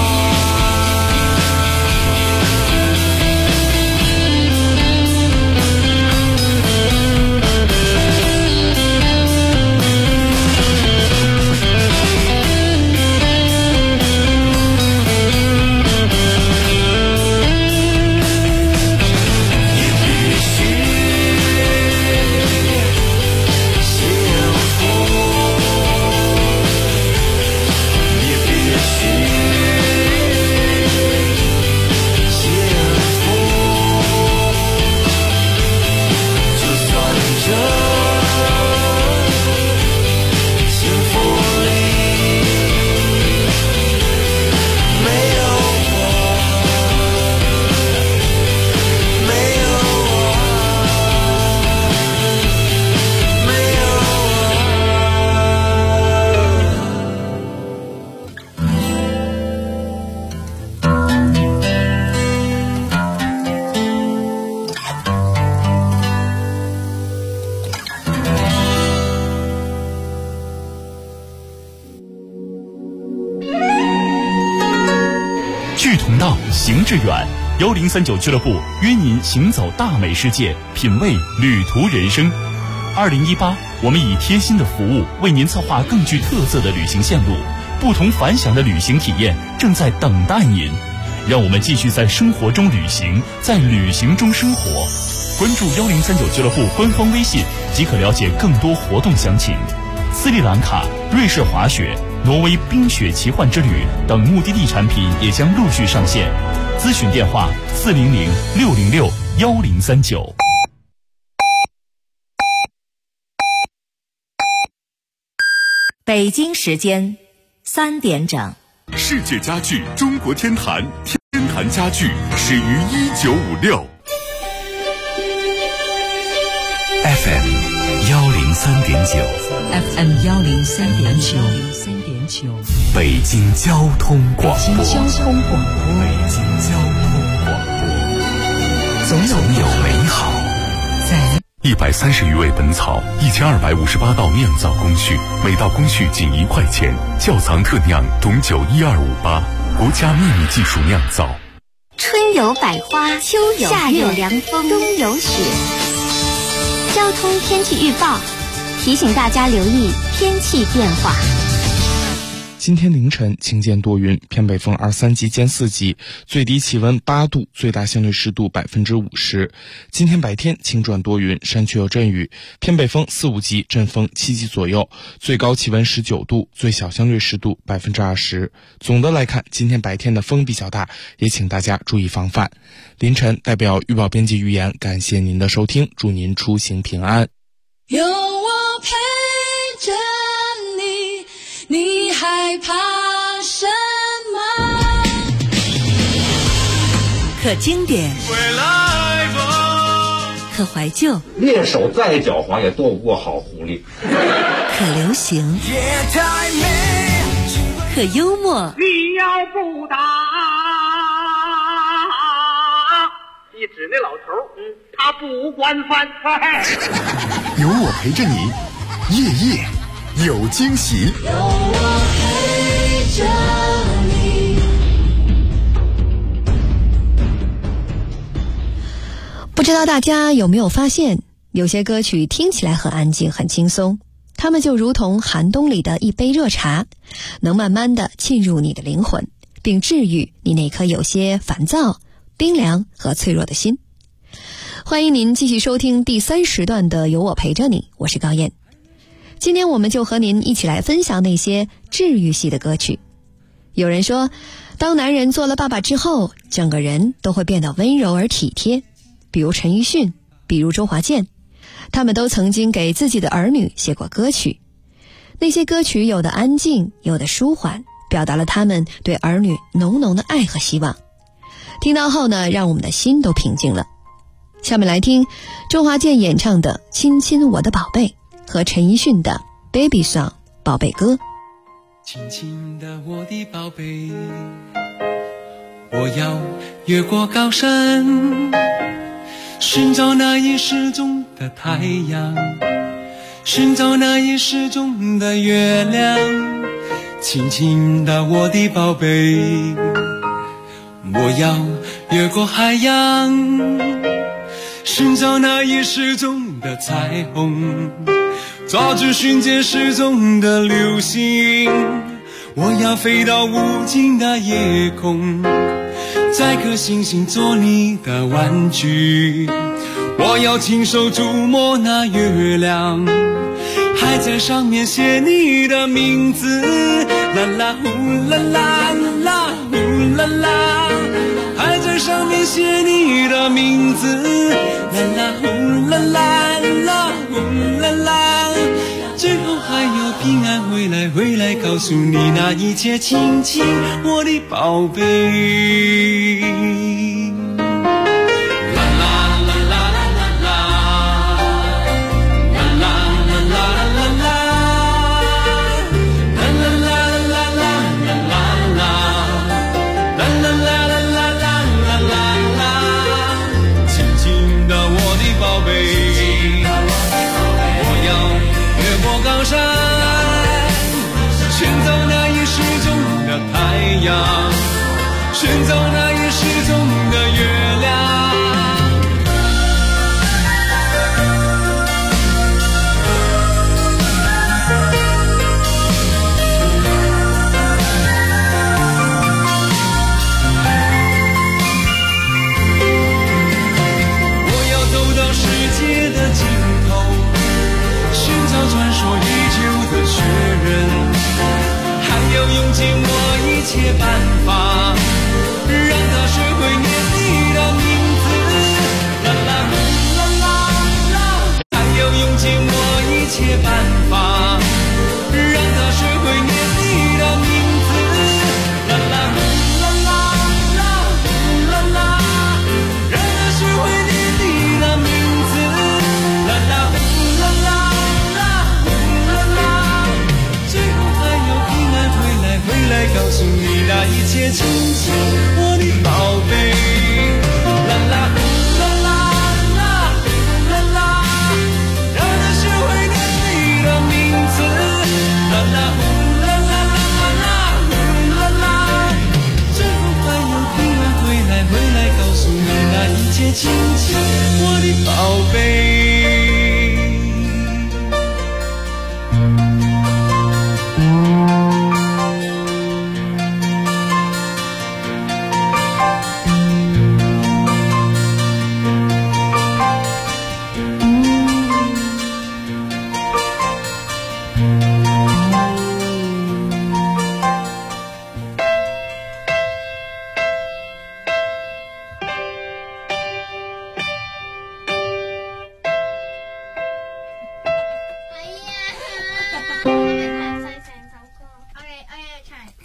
志同道，行致远。1039俱乐部约您行走大美世界，品味旅途人生。2018，我们以贴心的服务为您策划更具特色的旅行线路，不同凡响的旅行体验正在等待您。让我们继续在生活中旅行，在旅行中生活。关注1039俱乐部官方微信，即可了解更多活动详情。斯里兰卡、瑞士滑雪、挪威冰雪奇幻之旅等目的地产品也将陆续上线。咨询电话400-606-1039。 北京时间3点整。 世界家具中国天坛，天坛家具始于1956。 FM 103.9 FM 103.9， 北京交通广播， 北京交通广播， 北京交通广播，总有美好在。 130余味本草，1258道酿造工序，每道工序仅1块钱，窖藏特酿董酒12588，国家秘密技术酿造。 春有百花，秋有夏有凉风，冬有雪。交通天气预报提醒大家留意天气变化。 今天凌晨晴间多云，偏北风2-3级兼4级，最低气温8度，最大相对湿度50%。今天白天晴转多云，山区有阵雨，偏北风4-5级，阵风7级左右，最高气温19度，最小相对湿度20%。总的来看，今天白天的风比较大，也请大家注意防范。凌晨代表预报编辑预言，感谢您的收听，祝您出行平安。 有我陪着你，你害怕什么？ 可经典，可怀旧， 猎手再狡猾也躲不过好狐狸。 可流行，可幽默。 你要不打，一指那老头，他不惯犯。 有我陪着你，夜夜有惊喜。 有我陪着你。 不知道大家有没有发现，有些歌曲听起来很安静很轻松，它们就如同寒冬里的一杯热茶，能慢慢地沁入你的灵魂，并治愈你那颗有些烦躁、冰凉和脆弱的心。欢迎您继续收听第3时段的有我陪着你，我是高燕。今天我们就和您一起来分享那些治愈系的歌曲。有人说，当男人做了爸爸之后，整个人都会变得温柔而体贴，比如陈奕迅，比如周华健，他们都曾经给自己的儿女写过歌曲。那些歌曲有的安静，有的舒缓，表达了他们对儿女浓浓的爱和希望。听到后呢，让我们的心都平静了。下面来听周华健演唱的《亲亲我的宝贝》和陈奕迅的《Baby Song》宝贝歌。 亲亲的我的宝贝，我要越过高山，寻找那已失踪的太阳，寻找那已失踪的月亮。亲亲的我的宝贝，我要越过海洋，寻找那已失踪的彩虹，抓住瞬间失踪的流星。我要飞到无尽的夜空，摘颗星星做你的玩具。我要亲手触摸那月亮，还在上面写你的名字。啦啦呼啦啦啦呼啦啦，还在上面写你的名字。啦啦呼啦啦啦呼啦啦，最后还要平安回来，回来告诉你那一切。亲亲我的宝贝。寻找那已失踪的月亮。我要走到世界的尽头，寻找传说已久的确认，还要用尽我一切办法，让他学会念你的名字。啦啦啦啦啦，还要用尽我一切办法，让他学会念你的名字。啦啦啦啦啦啦啦，让他学会念你的名字。啦啦啦啦啦啦啦，最后还要平安回来，回来告诉你那一切。亲亲我的宝贝，啦啦啦啦啦啦啦，让他学会念你的名字。啦啦啦啦啦啦啦，最后还要平安回来，回来告诉你那一切。亲亲我的宝贝。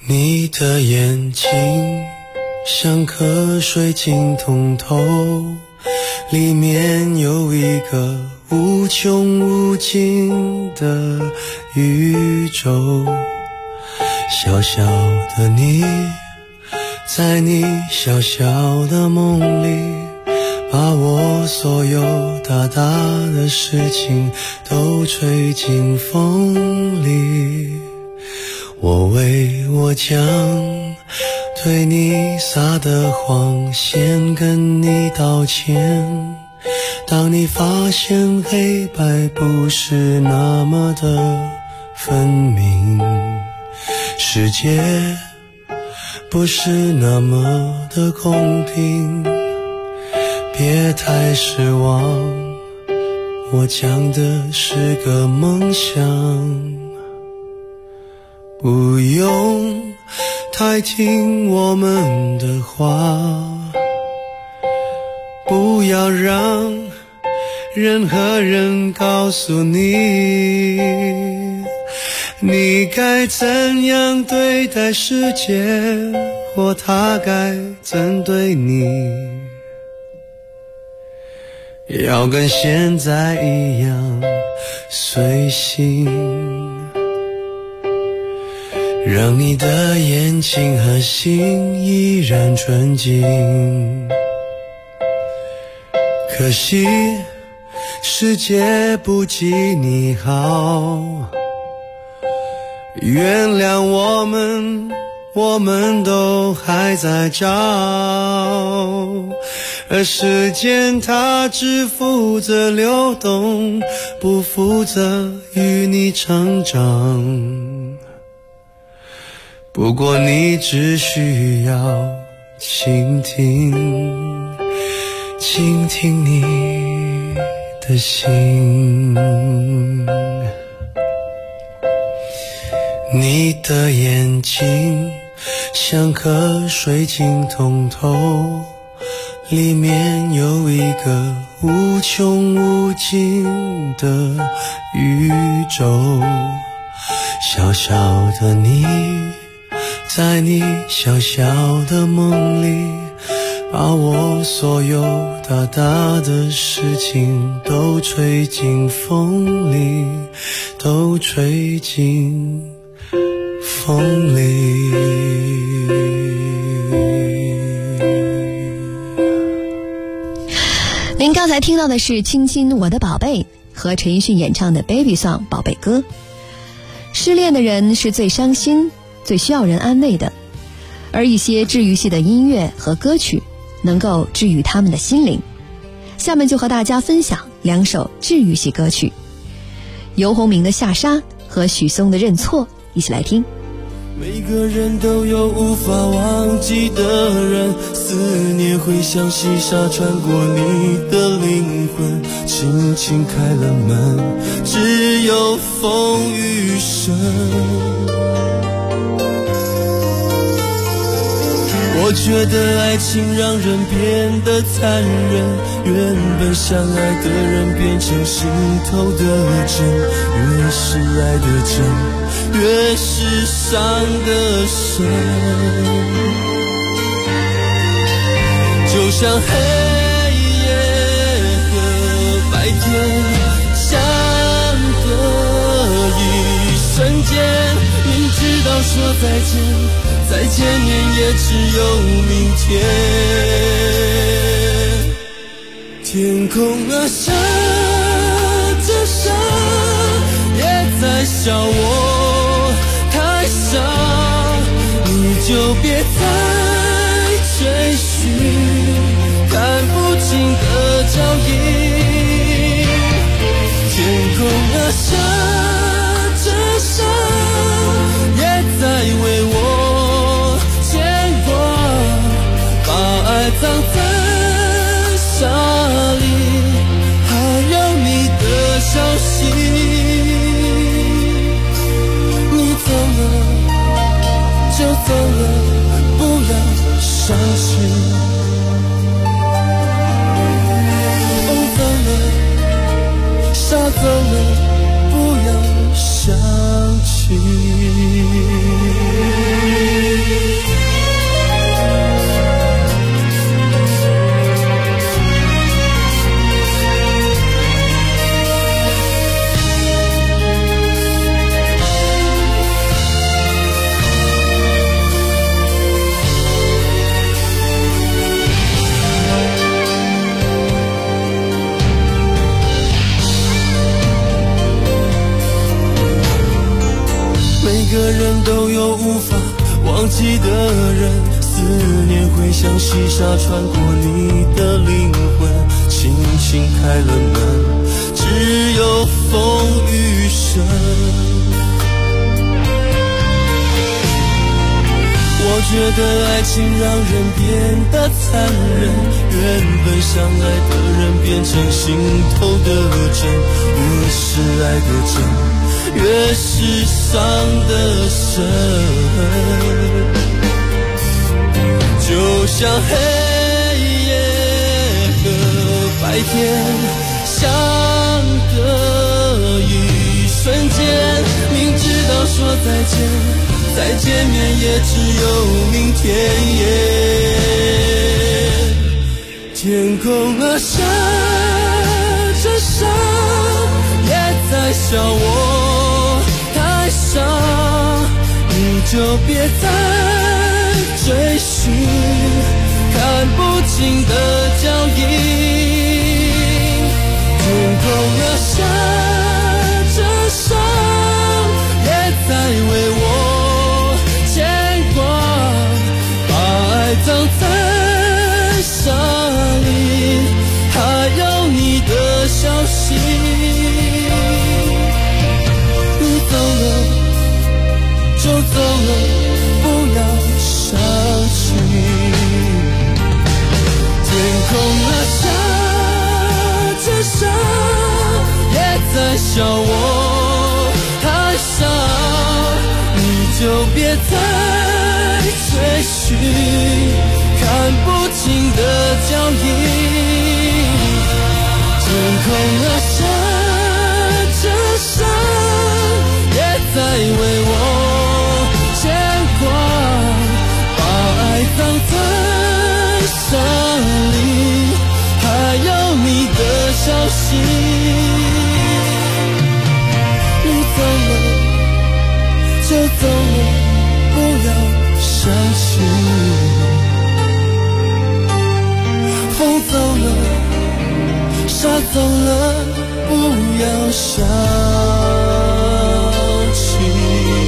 你的眼睛像颗水晶通透，里面有一个无穷无尽的宇宙。小小的你，在你小小的梦里，把我所有大大的事情都吹进风里。我为我将对你撒的谎先跟你道歉。当你发现黑白不是那么的分明，世界不是那么的公平，别太失望，我讲的是个梦想。不用太听我们的话，不要让任何人告诉你，你该怎样对待世界，或他该怎对你，要跟现在一样随性。让你的眼睛和心依然纯净，可惜世界不及你好，原谅我们都还在找，而时间它只负责流动，不负责与你成长。不过你只需要倾听，倾听你的心。你的眼睛像颗水晶通透，里面有一个无穷无尽的宇宙。小小的你，在你小小的梦里，把我所有大大的事情都吹进风里，都吹进风里。 您刚才听到的是亲亲我的宝贝和陈奕迅演唱的 Baby Song 宝贝歌。失恋的人是最伤心最需要人安慰的，而一些治愈系的音乐和歌曲能够治愈他们的心灵。下面就和大家分享两首治愈系歌曲，游鸿明的下沙和许嵩的认错，一起来听。 每个人都有无法忘记的人，思念会像细沙穿过你的灵魂，轻轻开了门，只有风雨声。我觉得爱情让人变得残忍，原本相爱的人变成心头的针，越是爱的真，越是伤得深。就像黑夜和白天相隔一瞬间，明知道说再见，再见面也只有明天。天空啊，下着沙，也在笑我太傻，你就别再追寻看不清的脚印。天空啊，下着沙，也在为我牵挂，把爱藏在沙里，还有你的消息。你走了就走了，不要伤心。风走了，沙走了，不要想起。 个人都有无法忘记的人，思念会像细沙穿过你的灵魂，轻轻开了门，只有风雨声。我觉得爱情让人变得残忍，原本相爱的人变成心头的针，越是爱的真，越是伤得深。就像黑夜和白天相隔一瞬间，明知道说再见再见面也只有明天天空啊下着沙，也在笑我太傻，你就别再追寻看不清的脚印。天空啊下着沙，也在为我藏在沙里，还有你的消息。你走了就走了，不要伤心。天空啊下着沙，也在笑我太傻，你就别再追寻看不清的脚印。天空啊下着沙，也在为我牵挂，把爱藏在沙里，还有你的消息。你走了就走了，不要伤心。风走了，沙走了，不要想起。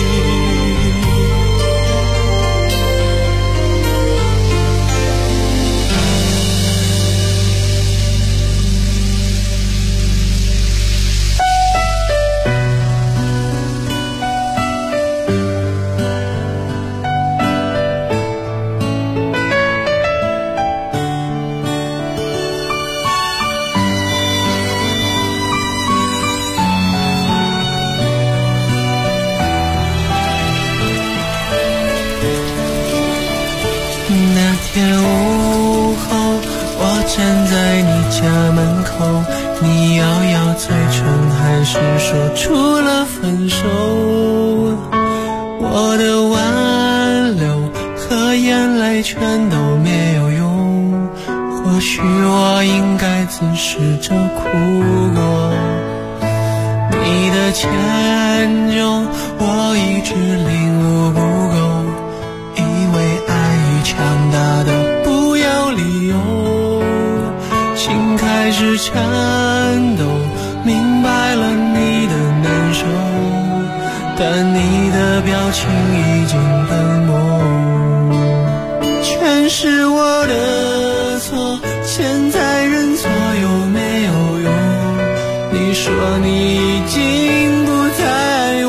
天午后，我站在你家门口，你摇摇嘴唇，还是说出了分手。我的挽留和眼泪全都没有用，或许我应该自食着苦果。你的迁就我一直领悟不够，以为爱与强大的不要理由，心开始颤抖，明白了你的难受，但你的表情已经冷漠。全是我的错，现在认错有没有用？你说你已经不在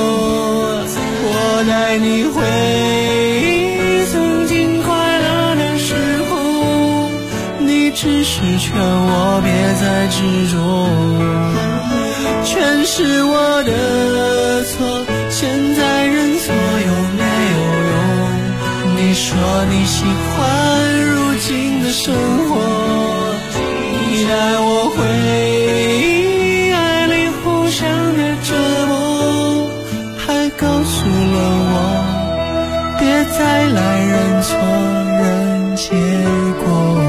我带你回忆曾经快乐的时候，你只是劝我别再执着。全是我的错，现在认错有没有用？你说你喜欢如今的生活，你带我回忆爱里互相的折磨，还告诉了我别再来认错认结果。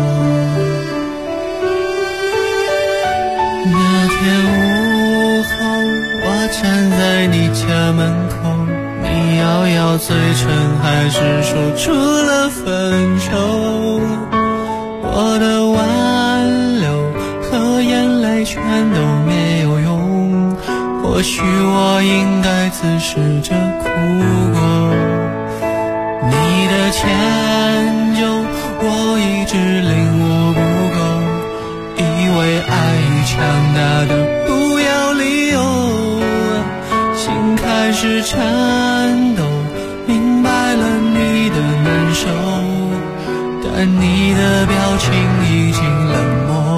那天午后，我站在你家门口，你摇摇嘴唇，还是说出了分手。我的挽留和眼泪全都没有用， 或许我应该自食着苦果。你的迁就我一直领悟不够，以为爱与强大的不要理由，心开始颤抖，明白了你的难受，但你的表情已经冷漠。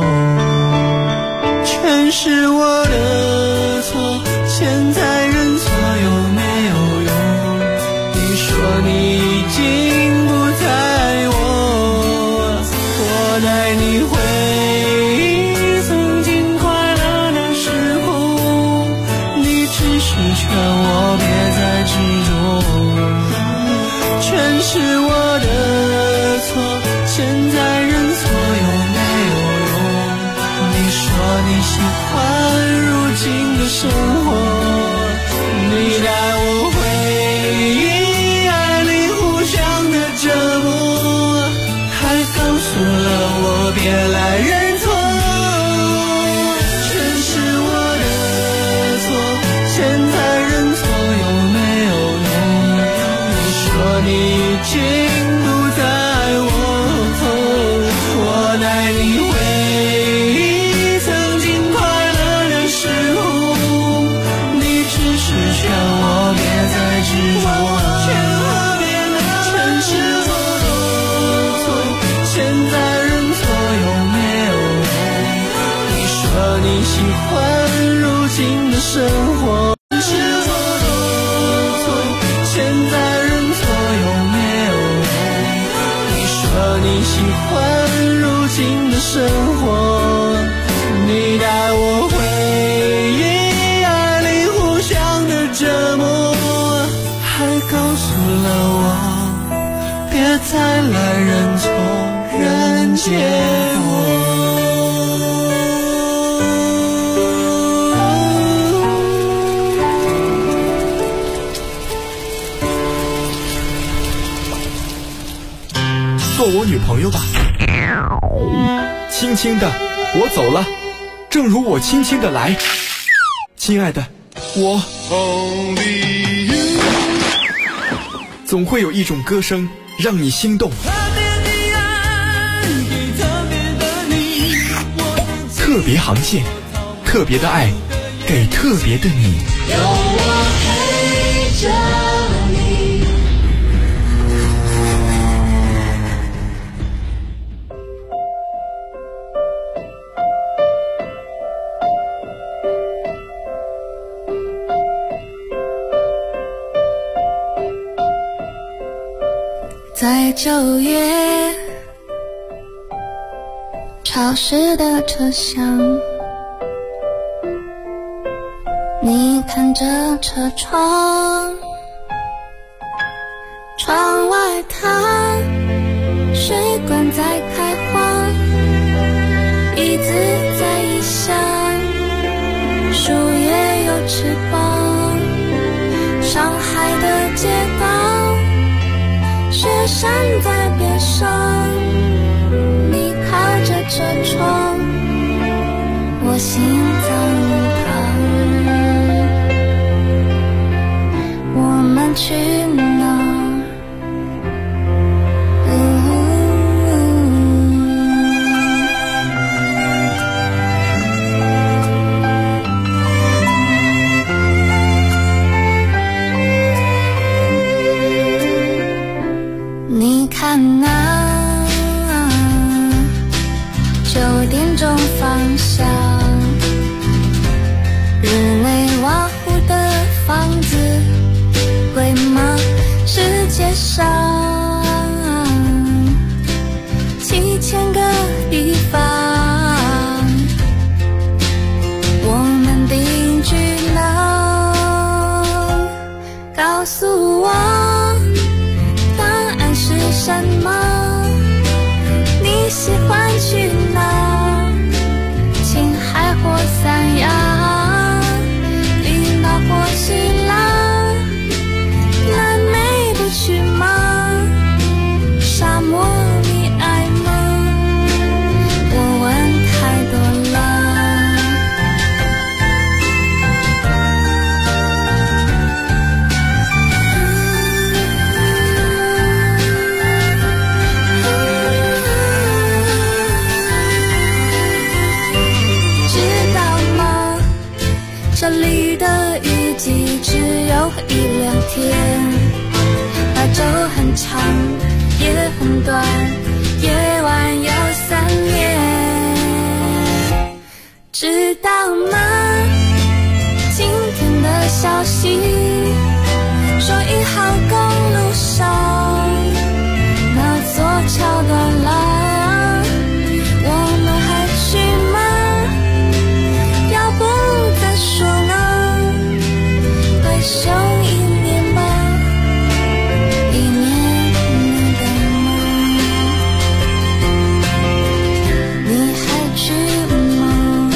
全是我的错，现在认错有没有用？你说你已经不在我，活在你回忆曾经快乐的时候，你只是劝我别再执着。全是我的错，现在认错有没有用？你说你喜欢如今的生活，你带我回忆爱里互相的折磨，还告诉了我别来认错。全是我的错，现在认错有没有用？你说你已经不在我，我带你回忆曾经快乐的时候，你只是劝我别再执着。全是我的错，现在认错有没有用？你说你喜欢如今的生活。全是我的错，现在认错有没有用？你说你喜欢如今的生活，你带我回忆爱里互相的折磨，还告诉了我别再来认错人解我。 做我女朋友吧。轻轻的，我走了，正如我轻轻的来。亲爱的，我总会有一种歌声让你心动。特别航线，特别的爱，给特别的你。 有我陪着你。 在9月潮湿的车厢，你看着车窗，窗外它水管在开花，椅子在异乡，树叶有翅膀，上海的街道，雪山在边上，你靠着车窗，我心脏疼。我们去哪儿？你看那9点钟方向，日内瓦湖的房子贵吗？世界上7000个地方，我们定居哪？告诉我是什么？你喜欢去哪？青海或三亚，冰岛或希腊，南美不去吗？沙漠你爱吗？我问太多了。 这里的雨季只有1-2天，白昼很长也很短，夜晚有3年，知道吗？今天的消息说1号公路上那座桥断了，我们还去吗？要不再说呢？回首1年吧，1年能等吗？你还去吗？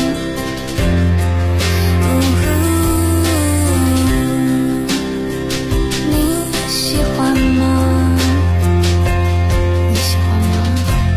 你喜欢吗？你喜欢吗？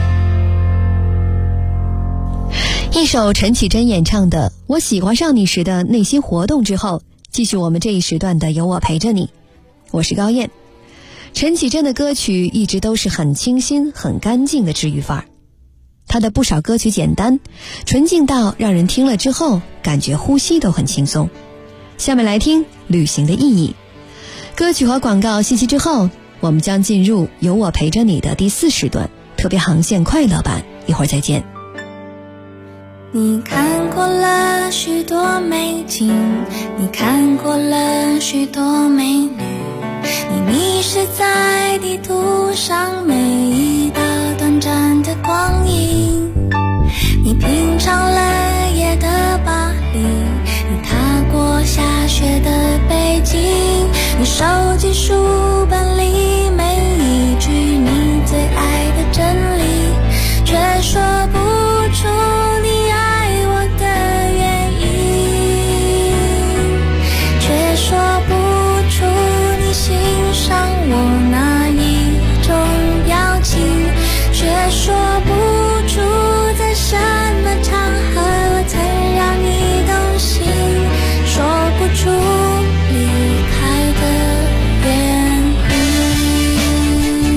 一首陈绮贞演唱的《我喜欢上你时的内心活动》之后，继续我们这一时段的有我陪着你。我是高燕。陈绮贞的歌曲一直都是很清新很干净的治愈范儿，她的不少歌曲简单纯净到让人听了之后感觉呼吸都很轻松。下面来听旅行的意义。歌曲和广告信息之后，我们将进入有我陪着你的第4时段特别航线快乐版，一会儿再见。 你看过了许多美景，你看过了许多美女，你迷失在地图上每一道短暂的光阴，你品尝了夜的巴黎，你踏过下雪的北京，你收集书本里每一句你最爱的真理，却说不出你爱我的原因，却说不出你欣赏我哪一种表情，却说不出在什么场合我曾让你动心，说不出离开的原因。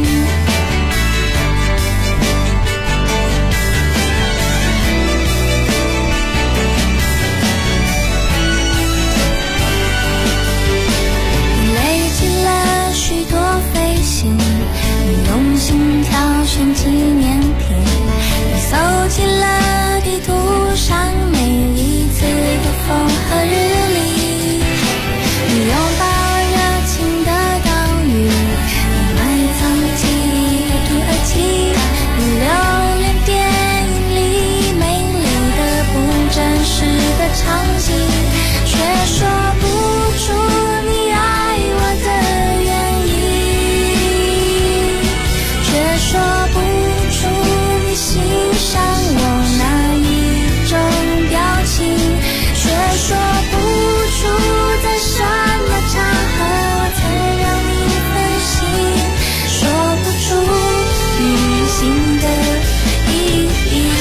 你累积了许多飞行，你用心挑选纪念品，你搜集了地图上每一次的风和日丽，你拥抱热情的岛屿，你埋藏记忆的土耳其，你留恋电影里美丽的不真实的场景，却说不出你爱我的原因，却说不出你欣赏我哪一种表情，却说不出在什么场合我才让你分心，说不出旅行的意义。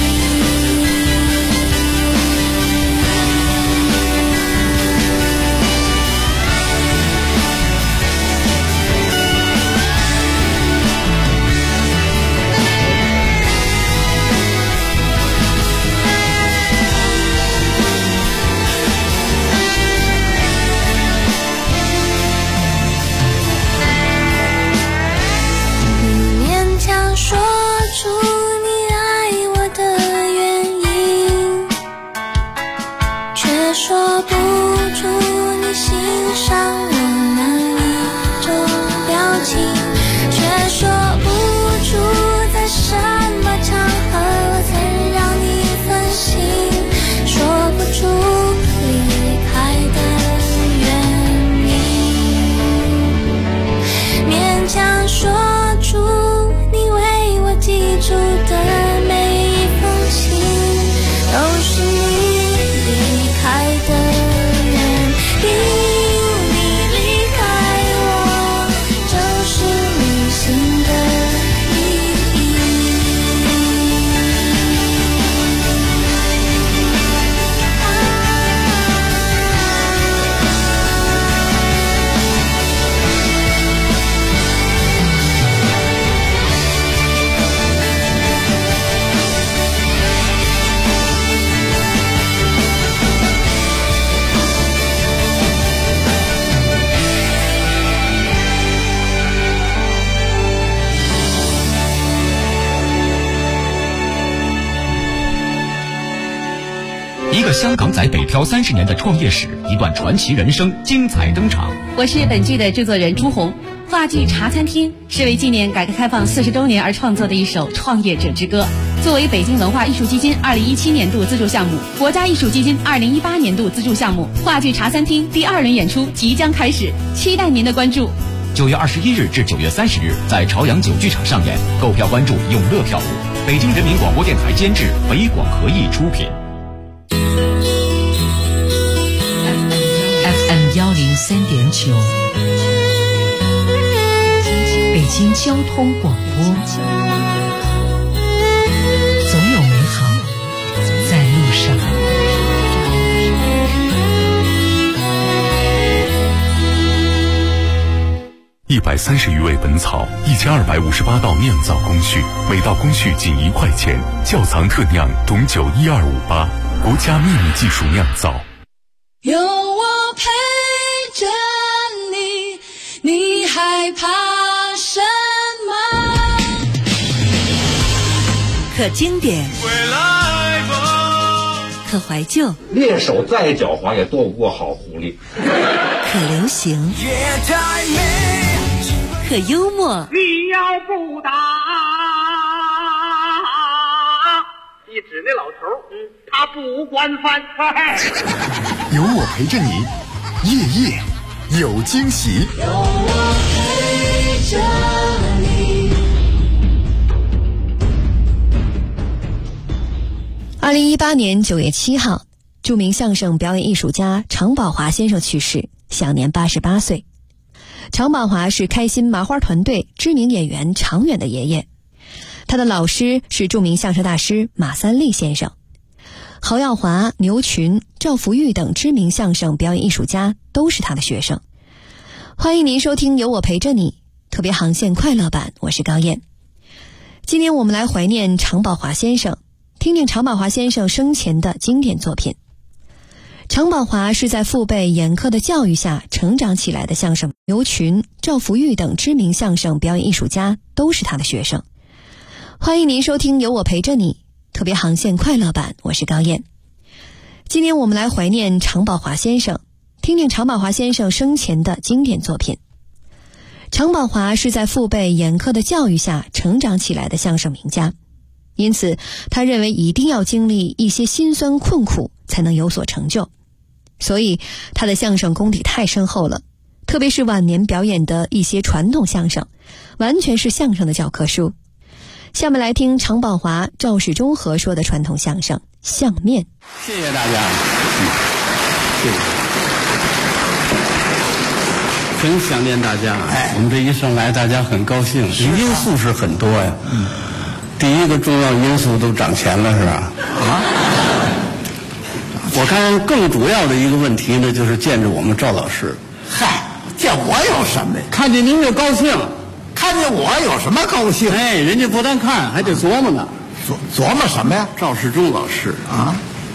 你勉强说出你爱我的原因，却说不出你欣赏我哪一种表情，却说不出在什么场合我曾让你分心，说不出离开的原因，勉强说出你为我记住的每一封信，都是你离开的原因，你离开我就是个香港仔北漂30年的创业史，一段传奇人生精彩登场。 我是本剧的制作人朱红。话剧《茶餐厅》是为纪念改革开放40周年而创作的一首创业者之歌。作为北京文化艺术基金2017年度资助项目、国家艺术基金2018年度资助项目，话剧《茶餐厅》第2轮演出即将开始，期待您的关注。 9月21日至9月30日，在朝阳9剧场上演。购票关注永乐票务。北京人民广播电台监制，北广合艺出品。 FM 103.9，北京交通广播。总有美好在路上。 130余味本草，1258道酿造工序，每道工序仅1块钱。窖藏特酿董酒12588，国家秘密技术酿造。 有我陪着你，你害怕什么？ 可经典，可怀旧， 猎手再狡猾也躲不过好狐狸。 可流行，可幽默。 你要不打，你指那老头，他不惯犯。 有我陪着你，夜夜有惊喜。 有我陪着你。 2018年9月7号，著名相声表演艺术家常宝华先生去世，享年88岁。常宝华是开心麻花团队知名演员常远的爷爷，他的老师是著名相声大师马三立先生。侯耀华、牛群、赵福玉等知名相声表演艺术家都是他的学生。欢迎您收听《有我陪着你》特别航线快乐版，我是高燕。今天我们来怀念常宝华先生，听听常宝华先生生前的经典作品。常宝华是在父辈严苛的教育下成长起来的相声，牛群、赵福玉等知名相声表演艺术家都是他的学生。欢迎您收听《有我陪着你》特别航线快乐版，我是高燕。今天我们来怀念常宝华先生，听听常宝华先生生前的经典作品。常宝华是在父辈严苛的教育下成长起来的相声名家，因此他认为一定要经历一些辛酸困苦才能有所成就，所以他的相声功底太深厚了，特别是晚年表演的一些传统相声，完全是相声的教科书。下面来听常宝华、赵氏中和说的传统相声《相面》。 谢谢大家，谢谢，真想念大家。我们这一上来，大家很高兴，因素是很多呀。第一个重要因素都涨钱了，是吧？我看更主要的一个问题呢，就是见着我们赵老师。 嗨，见我有什么呀？ 看见您就高兴， 看见我有什么高兴？ 哎，人家不但看，还得琢磨呢。 琢磨什么呀？ 赵世忠老师啊，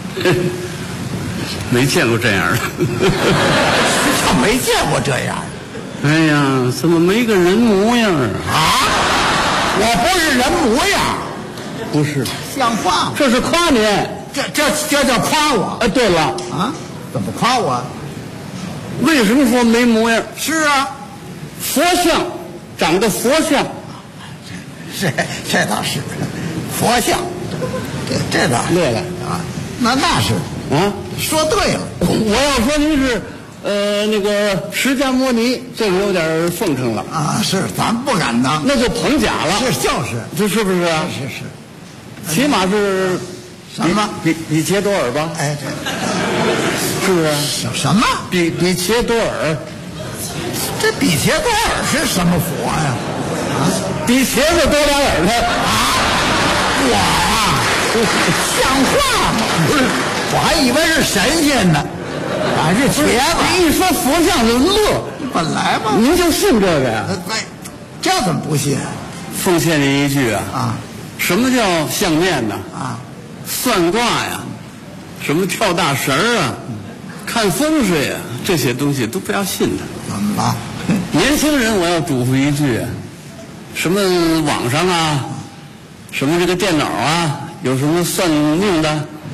没见过这样的。 他没见过这样。 哎呀，怎么没个人模样啊？我不是人模样， 不是， 像话吗？ 这是夸您， 这叫夸我。 哎，对了啊，怎么夸我？ 为什么说没模样？ 是啊， 佛像长得佛像， 这倒是，佛像，这倒对了啊，那是啊， 说对了。 我要说您是。那个释迦摩尼，这个有点奉承了啊！是，咱不敢当， 那就捧假了。 是，就是， 这是不是啊？ 是， 起码是什么？ 比切多尔吧？ 哎， 是不是？ 什么？ 比切多尔？ 这比切多尔是什么佛呀？ 啊，比茄子多点耳朵啊！我呀，像话吗？不是，我还以为是神仙呢。还是茄子， 一说佛像就乐， 本来嘛， 您就信这个呀？ 这怎么不信？ 奉献您一句啊！什么叫相面呢？ 啊， 算卦呀，什么跳大神啊，看风水啊，这些东西都不要信的。 怎么了？ 年轻人，我要嘱咐一句，什么网上啊，什么这个电脑啊，有什么算命的，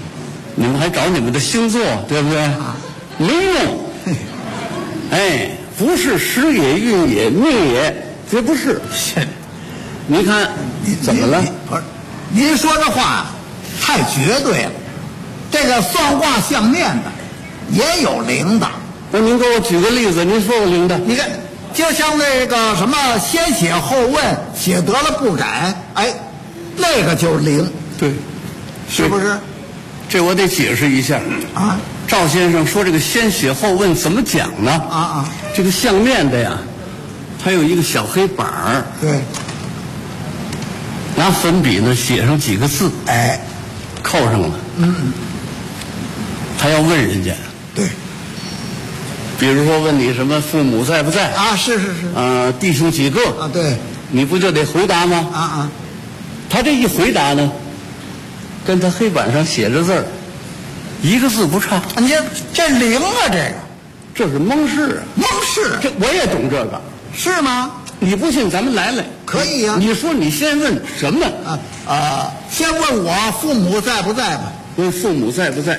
你们还找你们的星座，对不对？没用。哎，不是时也、运也、命也，这不是。您看，怎么了？ 不是，您说这话太绝对了。这个算卦相面的也有灵的。 那您给我举个例子，您说个灵的。 你看，就像那个什么先写后问，写得了不改，哎，那个就是灵。 对， 是不是？ 这我得解释一下啊。 赵先生说这个先写后问怎么讲呢？ 啊， 这个相面的呀，它有一个小黑板儿， 对， 拿粉笔呢写上几个字， 哎， 扣上了。他要问人家， 对， 比如说问你什么父母在不在啊？是， 弟兄几个啊？对， 你不就得回答吗？ 啊， 他这一回答呢，跟他黑板上写着字儿，一个字不差。 你这灵啊， 这是蒙氏啊， 蒙氏， 这我也懂这个， 是吗？ 你不信咱们来， 可以呀。 你说你先问什么？ 先问我父母在不在吧？ 问父母在不在？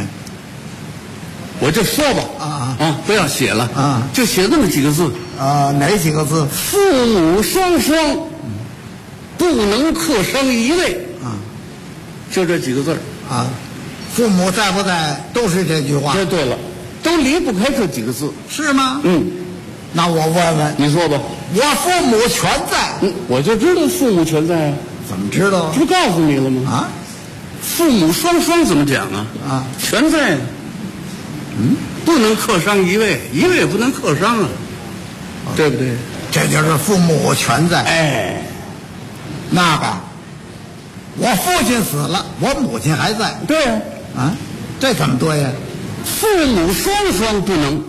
我就说吧，不要写了啊， 就写那么几个字哪几个字？ 父母双双不能克伤一位就这几个字啊。父母在不在都是这句话。 这对了，都离不开这几个字， 是吗？那我问问， 你说吧。 我父母全在， 我就知道父母全在啊。 怎么知道？ 这不告诉你了吗？ 啊， 父母双双怎么讲啊？全在。不能克伤一位，一位不能克伤啊，对不对？ 这就是父母全在。 哎， 那个，我父亲死了，我母亲还在。 对呀， 这怎么对呀？ 父母双双不能，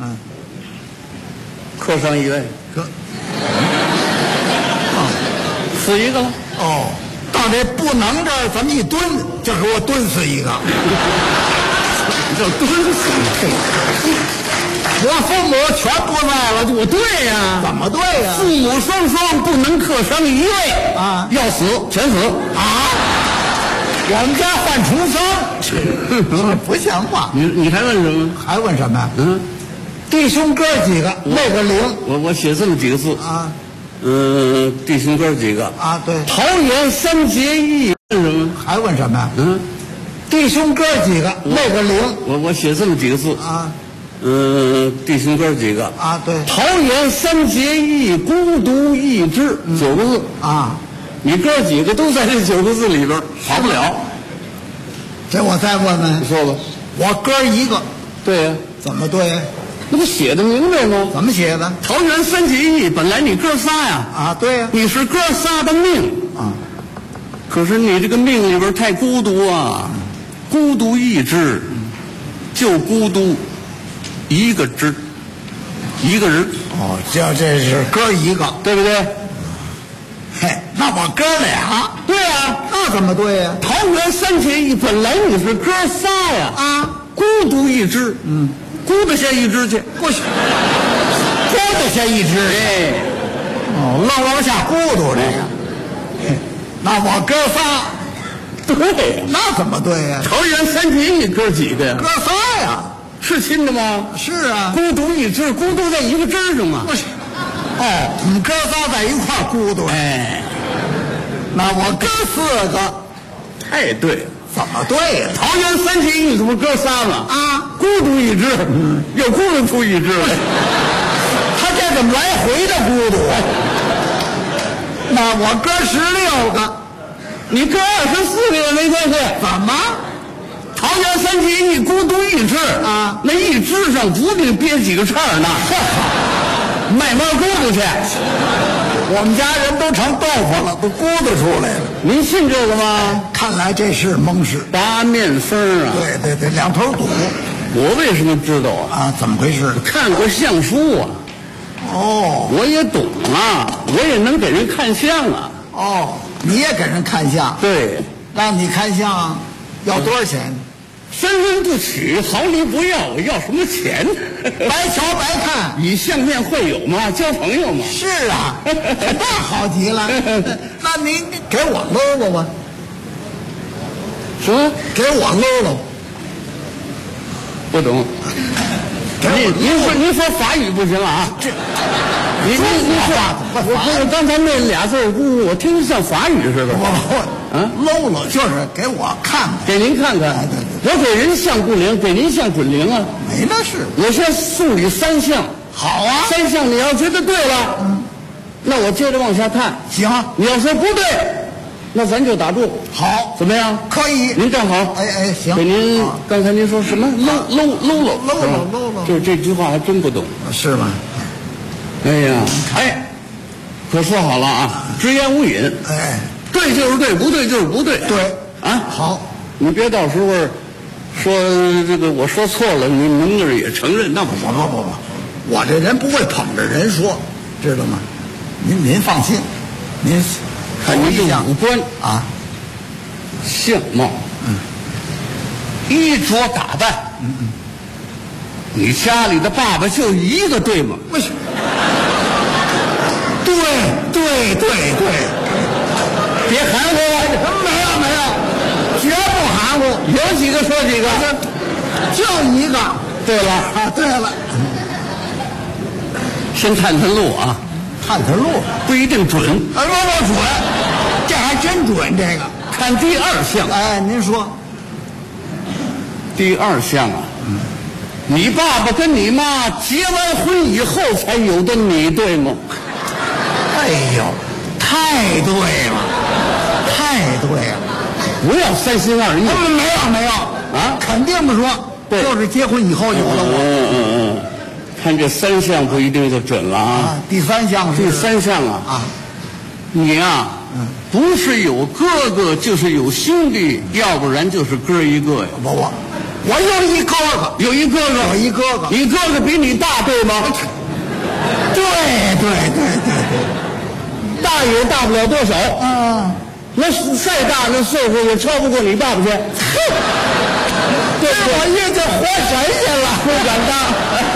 克伤一位，死一个了。 到这不能这儿，咱们一蹲，就给我蹲死一个。 叫蹲死我父母全不在了，我对呀？怎么对呀？ 父母双双不能克伤一位要死全死我们家犯重生，不像话。 你还问什么？ 还问什么呀？弟兄哥几个，那个灵， 我写这么几个字弟兄哥几个对。 桃园三结义，问什么？ 还问什么呀？弟兄哥几个，那个灵， 我写这么几个字弟兄哥几个对。 桃园三结义，孤独一枝，9个字你哥几个都在这9个字里边，跑不了。 这我再问问， 你说吧。 我哥一个， 对呀。 怎么对呀？ 那不写的明白吗？ 怎么写的？ 桃园三结义，本来你哥仨呀。 对呀。 你是哥仨的命可是你这个命里边太孤独啊，孤独一枝，就孤独一个枝，一个人。 这是哥一个， 对不对？ 嘿，那我哥俩。 对呀。 那怎么对呀？ 桃园三结义，本来你是哥仨呀。孤独一枝，孤得下一枝去， 不行，孤得下一枝。愣往下孤独这个。那我哥仨。 对， 那怎么对呀？ 桃园三结义哥几个呀？ 哥仨呀。 是亲的吗？ 是啊。 孤独一枝，孤独在一个枝上嘛。 不是。你们哥仨在一块儿孤独。那我哥4个。 太对了。 怎么对呀？ 桃园三结义，这不哥仨吗？孤独一枝，又孤独出一枝来。 他这怎么来回的孤独？那我哥16个， 你哥24个也没关系。 怎么？ 桃园三结义，孤独一枝那一枝上不得憋几个叉呢？卖猫孤独去。 我们家人都成豆腐了，都咕嘟出来了。 您信这个吗？ 看来这是蒙氏八面风啊！ 对，两头堵。 我为什么知道怎么回事？ 看过相书啊。我也懂啊，我也能给人看相啊。 你也给人看相？ 对。 让你看相要多少钱？ 分文不取，毫厘不要，我要什么钱？ 白瞧白看， 以相面会友嘛，交朋友嘛。 是啊，那好极了。那您给我搂搂吧。 什么？ 给我搂搂。 不懂。您说法语不行啊？您说我刚才那俩字我听着像法语似的。 搂搂就是给我看看， 给您看看。我给人像不灵，给您像准灵啊。 没那事。 我先送你3项。 好啊。 3项你要觉得对了，那我接着往下看。 行。 你要说不对，那咱就打住。 好， 怎么样？ 可以。 您站好。 哎，行。 给您刚才您说什么？搂，就是这句话还真不懂。 是吗？ 哎呀，可说好了啊，直言无隐。对就是对，不对就是不对。 对啊， 好， 你别到时候说这个我说错了，你明儿也承认，那不行。 不，我这人不会捧着人说，知道吗？您放心，您看您这五官啊， 相貌，衣着打扮，你家里的爸爸就一个对吗？ 为什么？对， 别含糊， 没有，绝不含糊， 有几个说几个， 就一个。 对了啊，对了， 先探路啊， 探路不一定准。 不准，这还真准。这个看第2项。 您说。 第2项啊，你爸爸跟你妈结完婚以后才有的，你对吗？ 哎呦，太对了。 不要3心2意。 没有啊，肯定不说，就是结婚以后有了。 看这3项不一定就准了啊。 第3项是？ 第3项啊，你呀，不是有哥哥就是有兄弟，要不然就是哥一个呀。 我有一哥哥，你哥哥比你大对吗？ 对， 大也大不了多少。那再大那岁数也超不过你爸爸去。对， 我遇见活神仙了， 不敢当。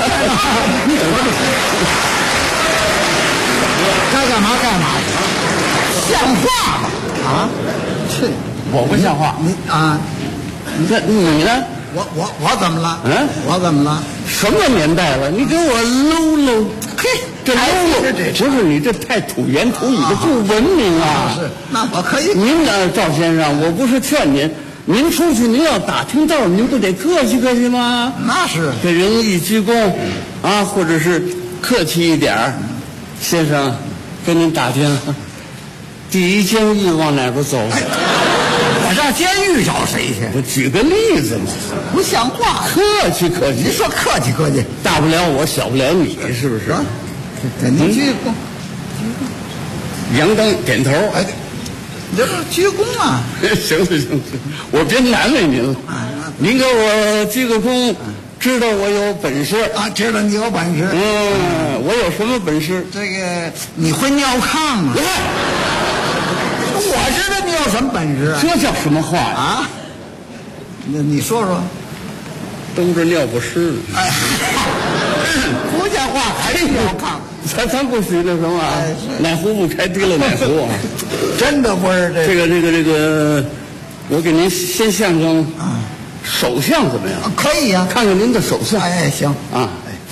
该干嘛干嘛，像话吗？啊，去， 我不像话。你呢？ 我怎么了？我怎么了？ 什么年代了？你给我搂，嘿，这搂不是你这太土言土语的，不文明啊！ 是，那我可以。 您赵先生，我不是劝您出去您要打听道，您不得客气客气吗？ 那是， 给人一鞠躬啊，或者是客气一点儿。先生，跟您打听，第1监狱往哪边走？ 我上监狱找谁去？ 我举个例子嘛， 不像话。 客气， 你说客气， 大不了我，小不了你，是不是？ 您鞠躬， 杨刚点头。 你这不鞠躬啊？ 行，我别难为您了。您给我鞠个躬，知道我有本事啊？知道你有本事。 我有什么本事？ 这个你会尿炕吗？我知道你有什么本事啊？ 这叫什么话呀？ 啊？你说说。 兜着尿不湿呢。 不像话，还是尿炕。 咱不许那什么，奶壶不开提了奶壶啊！ 真的不是这个，我给您先相手相怎么样？ 可以呀， 看看您的手相。 行啊。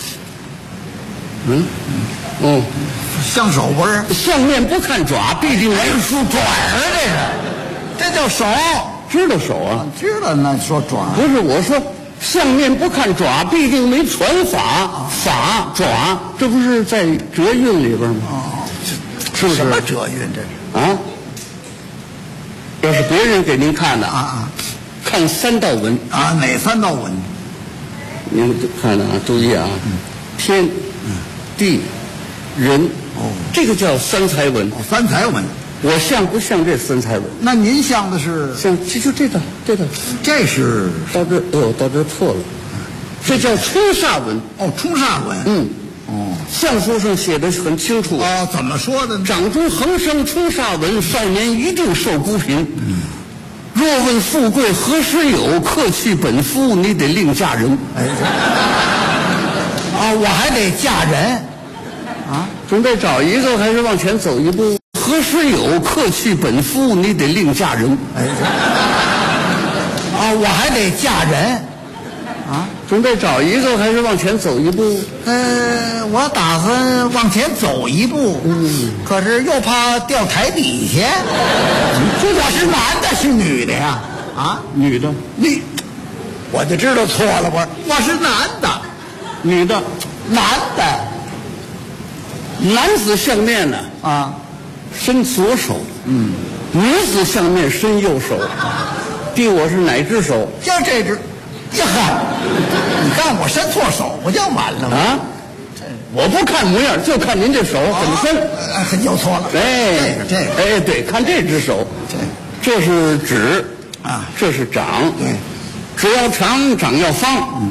相手不是？ 相面不看爪，必定没说爪儿，这叫手。 知道手啊？ 知道那说爪。 不是我说。相面不看爪，必定没传法。法爪，这不是在哲韵里边吗？是不是？ 什么哲韵这是？ 啊？要是别人给您看的看3道文啊，哪3道文？ 您看着啊，注意啊，天、地、人，这个叫3才文。 3才文。 我像不像这3才文？ 那您像的是？ 像就这个， 这是到这到这错了，这叫冲煞文。 冲煞文。 相书上写的很清楚。 怎么说的呢？ 掌中横生冲煞文，少年一定受孤贫。若问富贵何时有，客去本夫，你得另嫁人。 我还得嫁人啊？ 准备找一个还是往前走一步？何时有，客去本夫，你得另嫁人。 我还得嫁人啊，准备找一个还是往前走一步？ 我打算往前走一步，可是又怕掉台底下。我是男的，是女的呀？啊， 女的。 我就知道错了，我是男的， 女的， 男的。 男子相面呢伸左手，女子相面伸右手。递我是哪只手？ 就这只。呀哈！你看我伸错手不就完了吗？ 啊！我不看模样，就看您这手怎么伸。 又错了。这个。 哎，对，看这只手。这是指啊，这是掌。 对， 指要长，掌要方。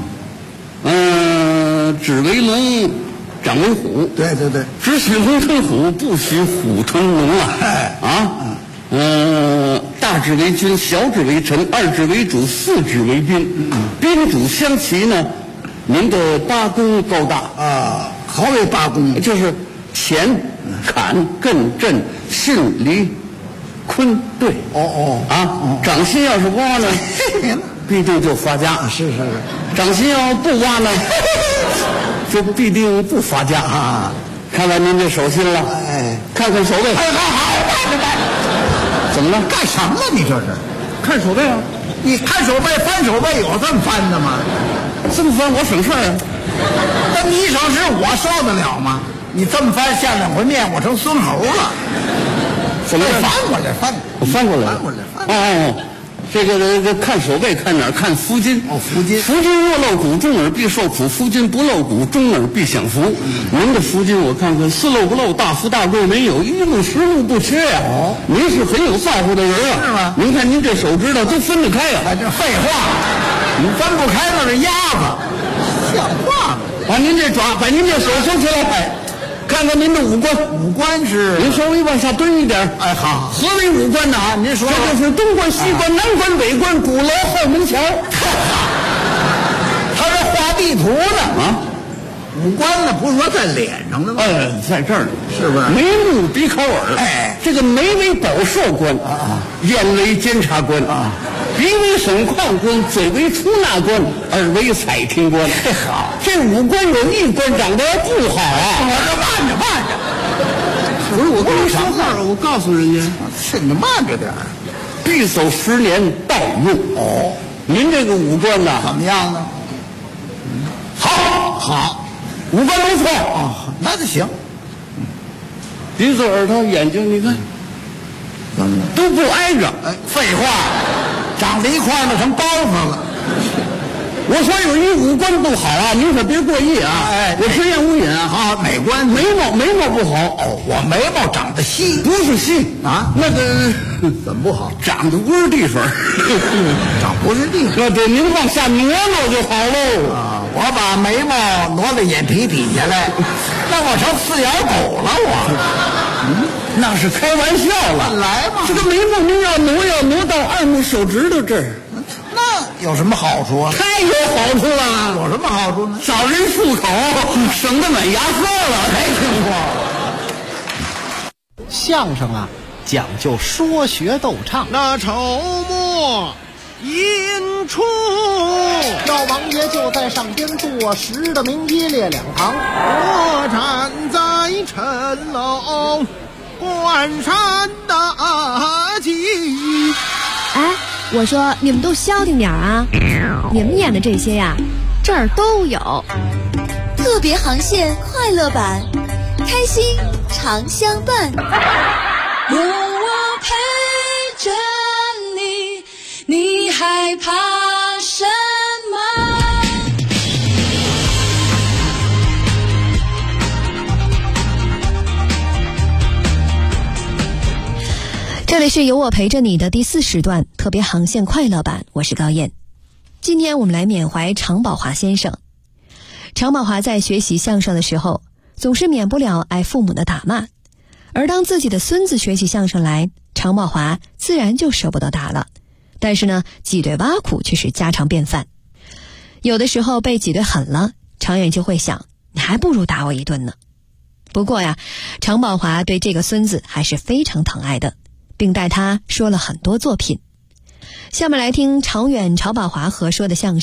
指为龙，掌为虎。 对。 只许龙吞虎，不许虎吞龙啊！大指为君，小指为臣，二指为主，四指为宾。宾主相齐呢，您的八功高大啊。何为八功？ 就是乾、坎、艮、震、巽、离、坤、兑。掌心要是挖呢，必定就发家。 是。 掌心要不挖呢，就必定不发家啊。看完您这手心了，看看手背。 好， 怎么了？ 干什么你这是？ 看手背啊！ 你看手背翻手背有这么翻的吗？ 这么翻我省事啊！ 那你省事我受得了吗？你这么翻下两回面我成孙猴了。 怎么翻过来？ 我翻过来。这个看手背看哪儿？看福金。 福金。 福金若露骨，中耳必受苦；福金不露骨，中耳必享福。您的福金我看看，四露不露，大富大贵没有，一路十路不缺呀。您是很有造化的人啊。 是吗？ 您看您这手指头都分得开呀。 这废话，你分不开那是鸭子，像话吗？ 把您这手收起来，看看您的五官。 五官是？ 您稍微往下蹲一点。 好。 何为五官呢？ 您说。 这就是东关、西关、南关、北关、鼓楼、后门桥。 他这画地图呢五官呢，不是说在脸上的吗？ 在这儿呢， 是不是？ 眉目鼻口耳。这个眉为保寿官眼为监察官鼻为审判官，嘴为出纳官，耳为采听官。 好， 这五官有一官长得不好啊！ 我这慢着。 不是我跟你说话了，我告诉人家， 是你慢着点， 必走10年待用。您这个五官呢， 怎么样呢？好， 五官没错那就行。 鼻子、耳朵、眼睛，你看，都不挨着。 废话，长在一块儿那成包子了。 我说有一五官不好啊，您可别过意啊！我直言无隐啊！ 美观眉毛不好我眉毛长得细， 不是细啊， 那个怎么不好？ 长得不是地方， 长不是地方。 对，您往下挪就好喽。 我把眉毛挪到眼皮底下来，那我成四眼狗了那是开玩笑了。 来嘛， 这个眉毛您要挪到2目手指头这儿。 那有什么好处啊？ 太有好处了！ 有什么好处呢？ 找人漱口，省得买牙刷了。 没听过。 相声啊，讲究说学逗唱。 那筹末引出， 老王爷就在上边坐实的明一列两堂。 我站在陈楼观山大吉。 我说你们都消停点啊！你们演的这些呀，这儿都有。 特别航线快乐版，开心常相伴。有我陪着你，你害怕什么？ 这里是有我陪着你的第4时段特别航线快乐版，我是高燕。今天我们来缅怀常宝华先生。常宝华在学习相声的时候，总是免不了挨父母的打骂，而当自己的孙子学起相声来，常宝华自然就舍不得打了。但是呢，挤兑挖苦却是家常便饭。有的时候被挤兑狠了，常远就会想，你还不如打我一顿呢。不过呀，常宝华对这个孙子还是非常疼爱的，并带他说了很多作品。下面来听常远、常宝华合说的相声《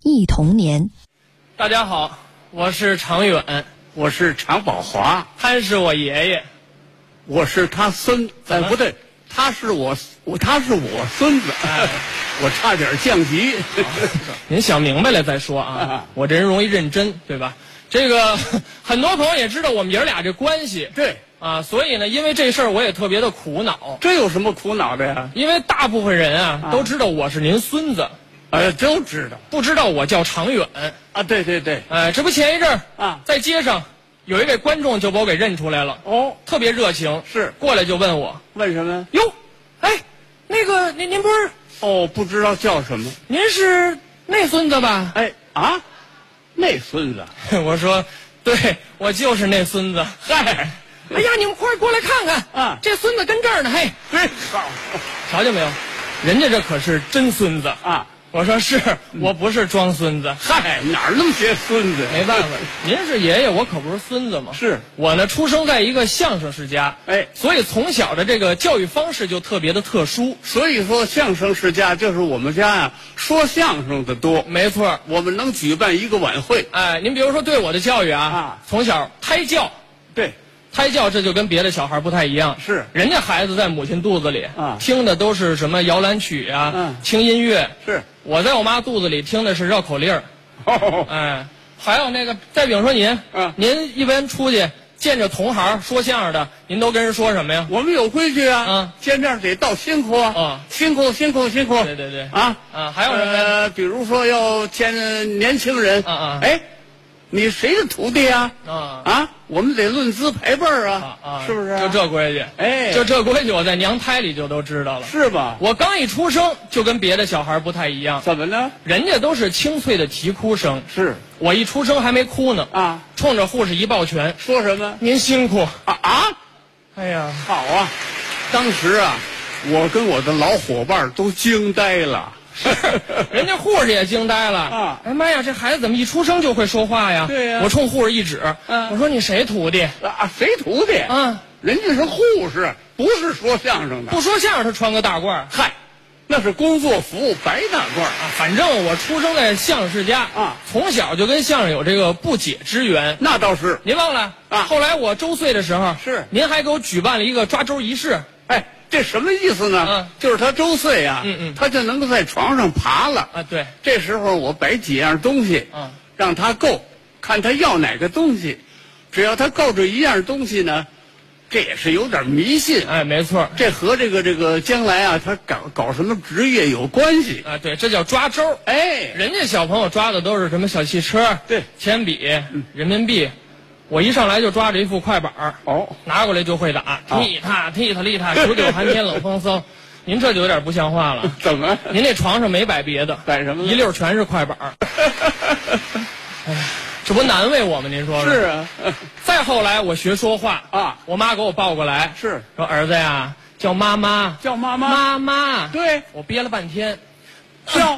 忆童年。 大家好，我是常远， 我是常宝华， 他是我爷爷， 我是他孙，不对，他是我孙子，我差点降级。 您想明白了再说啊，我这人容易认真，对吧？这个很多朋友也知道我们爷儿俩这关系， 对啊，所以呢，因为这事儿我也特别的苦恼。 这有什么苦恼的呀？ 因为大部分人啊都知道我是您孙子， 都知道， 不知道我叫常远啊。对对对， 这不前一阵儿啊，在街上有一位观众就把我给认出来了， 哦， 特别热情， 是过来就问我， 问什么？ 哟，哎，那个您不是？ 哦，不知道叫什么？ 您是那孙子吧？ 哎啊，那孙子？ 我说，对，我就是那孙子。 嗨， 哎呀，你们快过来看看啊！这孙子跟这儿呢，嘿， 好， 瞧见没有？人家这可是真孙子啊！ 我说是，我不是装孙子。 嗨，哪儿那么些孙子？ 没办法，您是爷爷，我可不是孙子嘛。 是我呢，出生在一个相声世家， 哎， 所以从小的这个教育方式就特别的特殊。 所以说，相声世家就是我们家呀，说相声的多。 没错， 我们能举办一个晚会。 哎，您比如说对我的教育啊，从小胎教， 对。 胎教这就跟别的小孩不太一样， 是人家孩子在母亲肚子里啊， 听的都是什么摇篮曲啊，轻音乐。 是我在我妈肚子里听的是绕口令儿。哎，还有那个，再比如说您，您一般出去见着同行说相声的，您都跟人说什么呀？ 我们有规矩啊，见面得道辛苦啊，辛苦辛苦辛苦。 对对对， 啊， 还有什么？ 比如说要见年轻人，哎。你谁的徒弟啊？我们得论资排辈儿啊，是不是？ 就这规矩， 哎， 就这规矩，我在娘胎里就都知道了， 是吧？ 我刚一出生就跟别的小孩不太一样， 怎么呢？ 人家都是清脆的啼哭声， 是我一出生还没哭呢，冲着护士一抱拳， 说什么？ 您辛苦啊！ 哎呀， 好啊！当时啊，我跟我的老伙伴都惊呆了。 人家护士也惊呆了啊！哎妈呀，这孩子怎么一出生就会说话呀？ 对呀！ 我冲护士一指，我说你谁徒弟啊？谁徒弟？人家是护士，不是说相声的。 不说相声，他穿个大褂。 嗨，那是工作服，白大褂啊。 反正我出生在相声世家啊，从小就跟相声有这个不解之缘。 那倒是， 您忘了啊？后来我周岁的时候， 是您还给我举办了一个抓周仪式。 哎。这什么意思呢？就是他周岁啊，他就能够在床上爬了啊。对， 这时候我摆几样东西，让他够，看他要哪个东西，只要他够着一样东西呢，这也是有点迷信。 哎，没错， 这和这个将来啊，他搞什么职业有关系啊。对，这叫抓周。 哎， 人家小朋友抓的都是什么小汽车、 对， 铅笔、人民币。我一上来就抓着一副快板拿过来就会打，踢他踢他踢他，9寒天冷风嗖。您这就有点不像话了。 怎么？ 您那床上没摆别的， 摆什么？ 一溜全是快板。哎，这不难为我吗？您说是啊。 再后来我学说话啊， 我妈给我抱过来， 是说儿子呀，叫妈妈， 叫妈妈， 妈妈。 对， 我憋了半天， 叫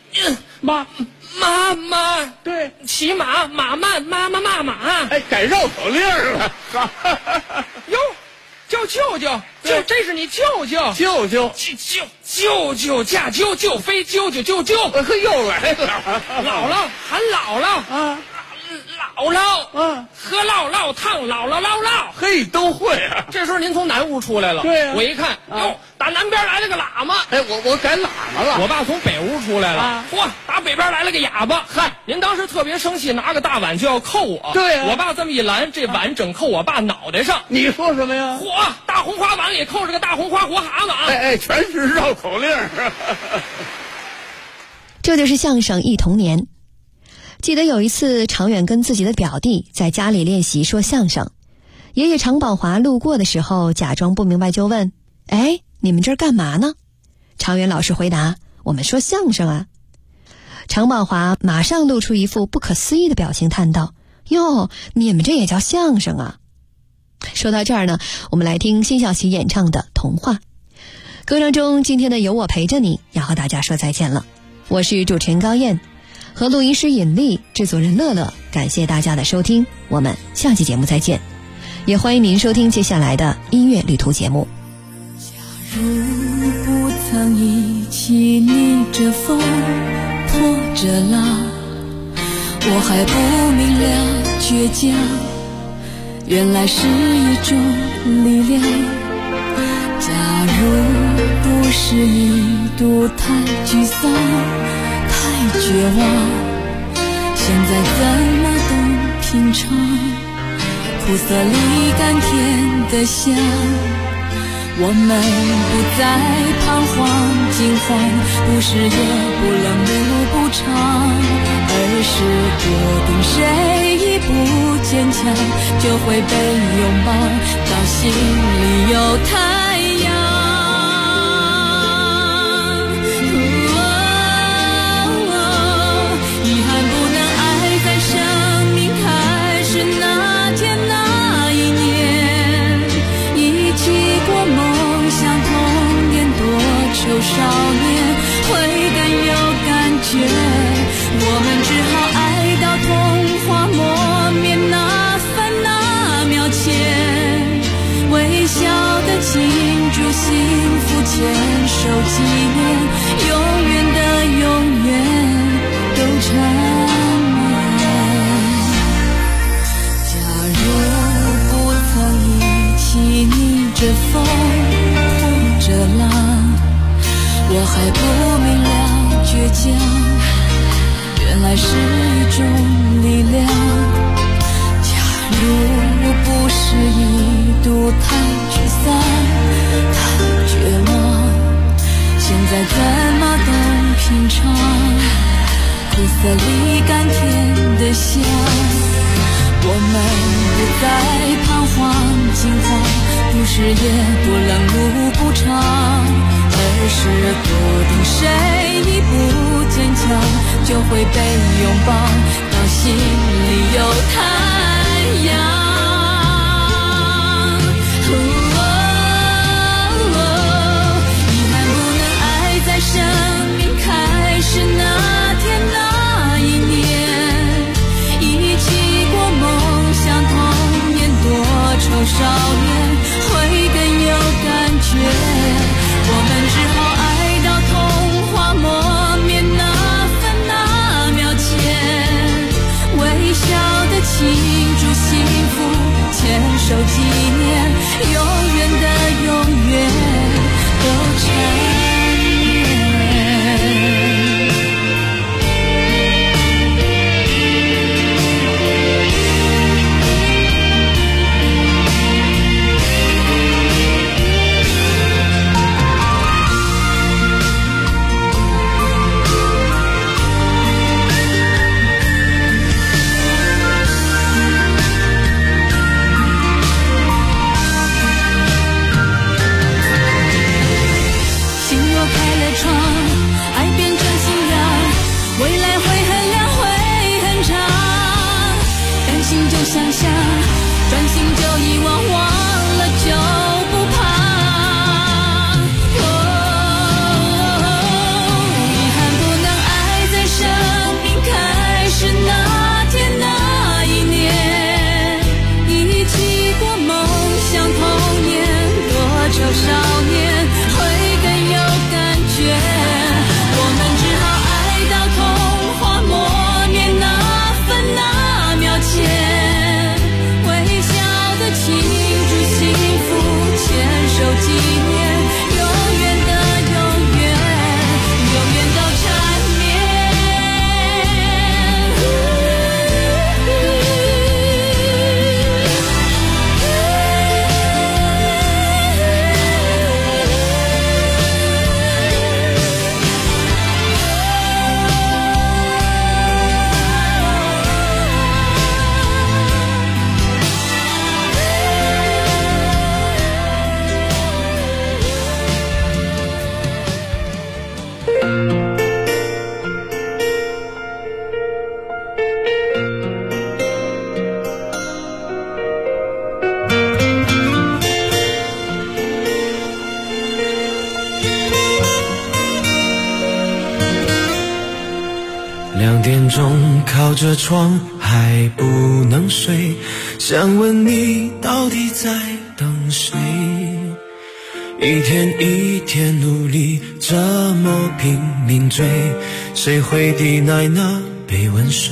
妈妈， 对， 骑马马慢，妈妈骂马， 哎，改绕口令了。 哟，叫舅舅，这是你舅舅， 舅舅驾啾就飞啾啾啾啾， 又来了， 姥姥喊姥姥啊， 姥姥喝姥姥烫姥姥姥姥， 嘿，都会啊。 这时候您从南屋出来了， 对啊， 我一看，哟，打南边来了个喇嘛， 哎，我改喇嘛了。 我爸从北屋出来了，嚯，打北边来了个哑巴， 嗨， 您当时特别生气，拿个大碗就要扣我， 对啊， 我爸这么一拦，这碗整扣我爸脑袋上。 你说什么呀？ 嚯，大红花碗里扣着个大红花活蛤蟆， 哎，全是绕口令。 这就是相声忆童年。记得有一次，常远跟自己的表弟在家里练习说相声，爷爷常宝华路过的时候，假装不明白就问：“哎，你们这儿干嘛呢？”常远老师回答：“我们说相声啊。”常宝华马上露出一副不可思议的表情，叹道：“哟，你们这也叫相声啊？”说到这儿呢，我们来听辛晓琪演唱的《童话》。歌声中，今天的有我陪着你要和大家说再见了。我是主持人高燕，和录音师尹丽、制作人乐乐，感谢大家的收听，我们下期节目再见。也欢迎您收听接下来的音乐旅途节目。 假如不曾一起逆着风破着浪，我还不明了倔强，原来是一种力量。假如不是一度太沮丧太绝望，现在怎么都品尝苦涩里甘甜的香。我们不再彷徨惊慌，不是也不冷不不长，而是决定谁一不坚强就会被拥抱到心里有太阳。遗憾不能爱在生命开始那天那一年，一起过梦想童年，多愁少年会更有感觉。我们只好爱到童话磨灭那分那秒前，微笑的庆祝幸福，牵手纪念，永远的永远都缠绵。假如不曾一起逆着风呼着浪，我还不明了倔强，原来是一种力量。假如不是一度太沮丧太绝望，现在怎么都品尝苦涩里甘甜的香。我们不再彷徨惊慌，不是也不冷路不长，而是笃定谁一不坚强就会被拥抱到心里有太阳。遗憾不能爱在生命开始那天那一年，一起过梦想童年，多愁少年会更有感觉。我们只好爱到童话磨灭那分那秒前，微笑的庆祝幸福，牵手纪念，永远的永远都缠绵。想象专心就遗忘，忘了就不怕。遗憾不能爱在生命开始那天那一年，一起过梦想童年，多愁少年会更有感觉。我们只好爱到童话磨灭那分那秒前，庆祝幸福，牵手纪念，永远的永远，永远都缠绵。 2点钟靠着窗还不能睡，想问你到底在等谁。 一天一天努力，这么拼命追，谁会抵赖那杯温水？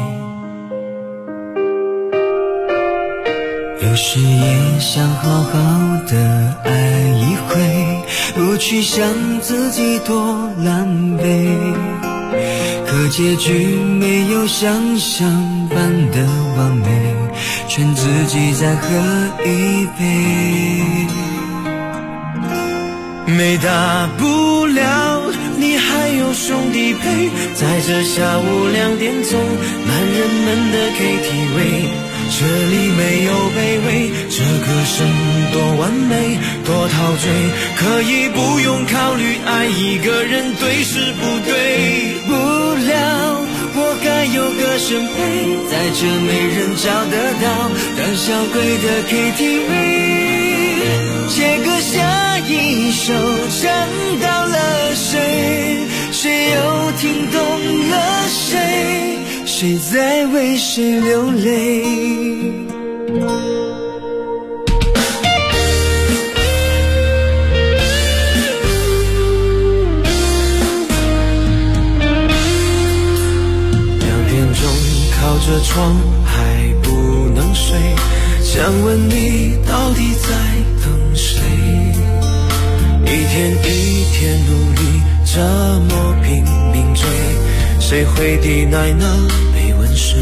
有时也想好好的爱一回，不去想自己多狼狈，可结局没有想象般的完美，劝自己再喝一杯。没大不了，你还有兄弟陪，在这下午2点钟，男人们的 KTV， 这里没有卑微，这歌声多完美，多陶醉，可以不用考虑爱一个人对是不对。不了，我该有个身陪，在这没人找得到胆小鬼的 KTV， 写歌下一首唱到了谁，谁又听懂了谁，谁在为谁流泪。2点钟靠着窗还不能睡，想问你到底在等谁？一天一天努力，这么拼命追，谁会抵赖那杯温水？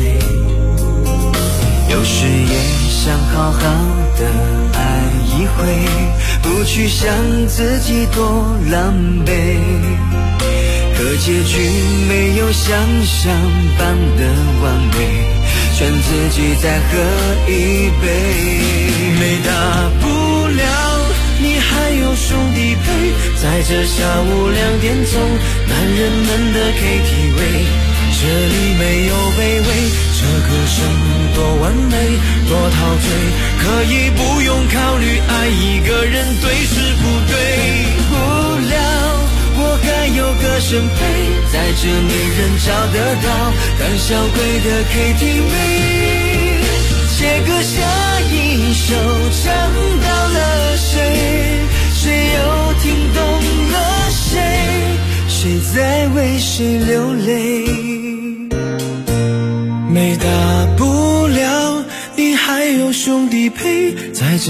有时也想好好的爱一回，不去想自己多狼狈，可结局没有想象般的完美，劝自己再喝一杯。没大不了，你还有兄弟陪，在这下午2点钟，男人们的 KTV， 这里没有卑微，这歌声多完美，多陶醉，可以不用考虑爱一个人对是不对。不了，我该有个身陪，在这没人找得到胆小鬼的 KTV， 写歌下一首唱到了谁，谁又听懂了谁，谁在为谁流泪。没大不了，你还有兄弟陪，在这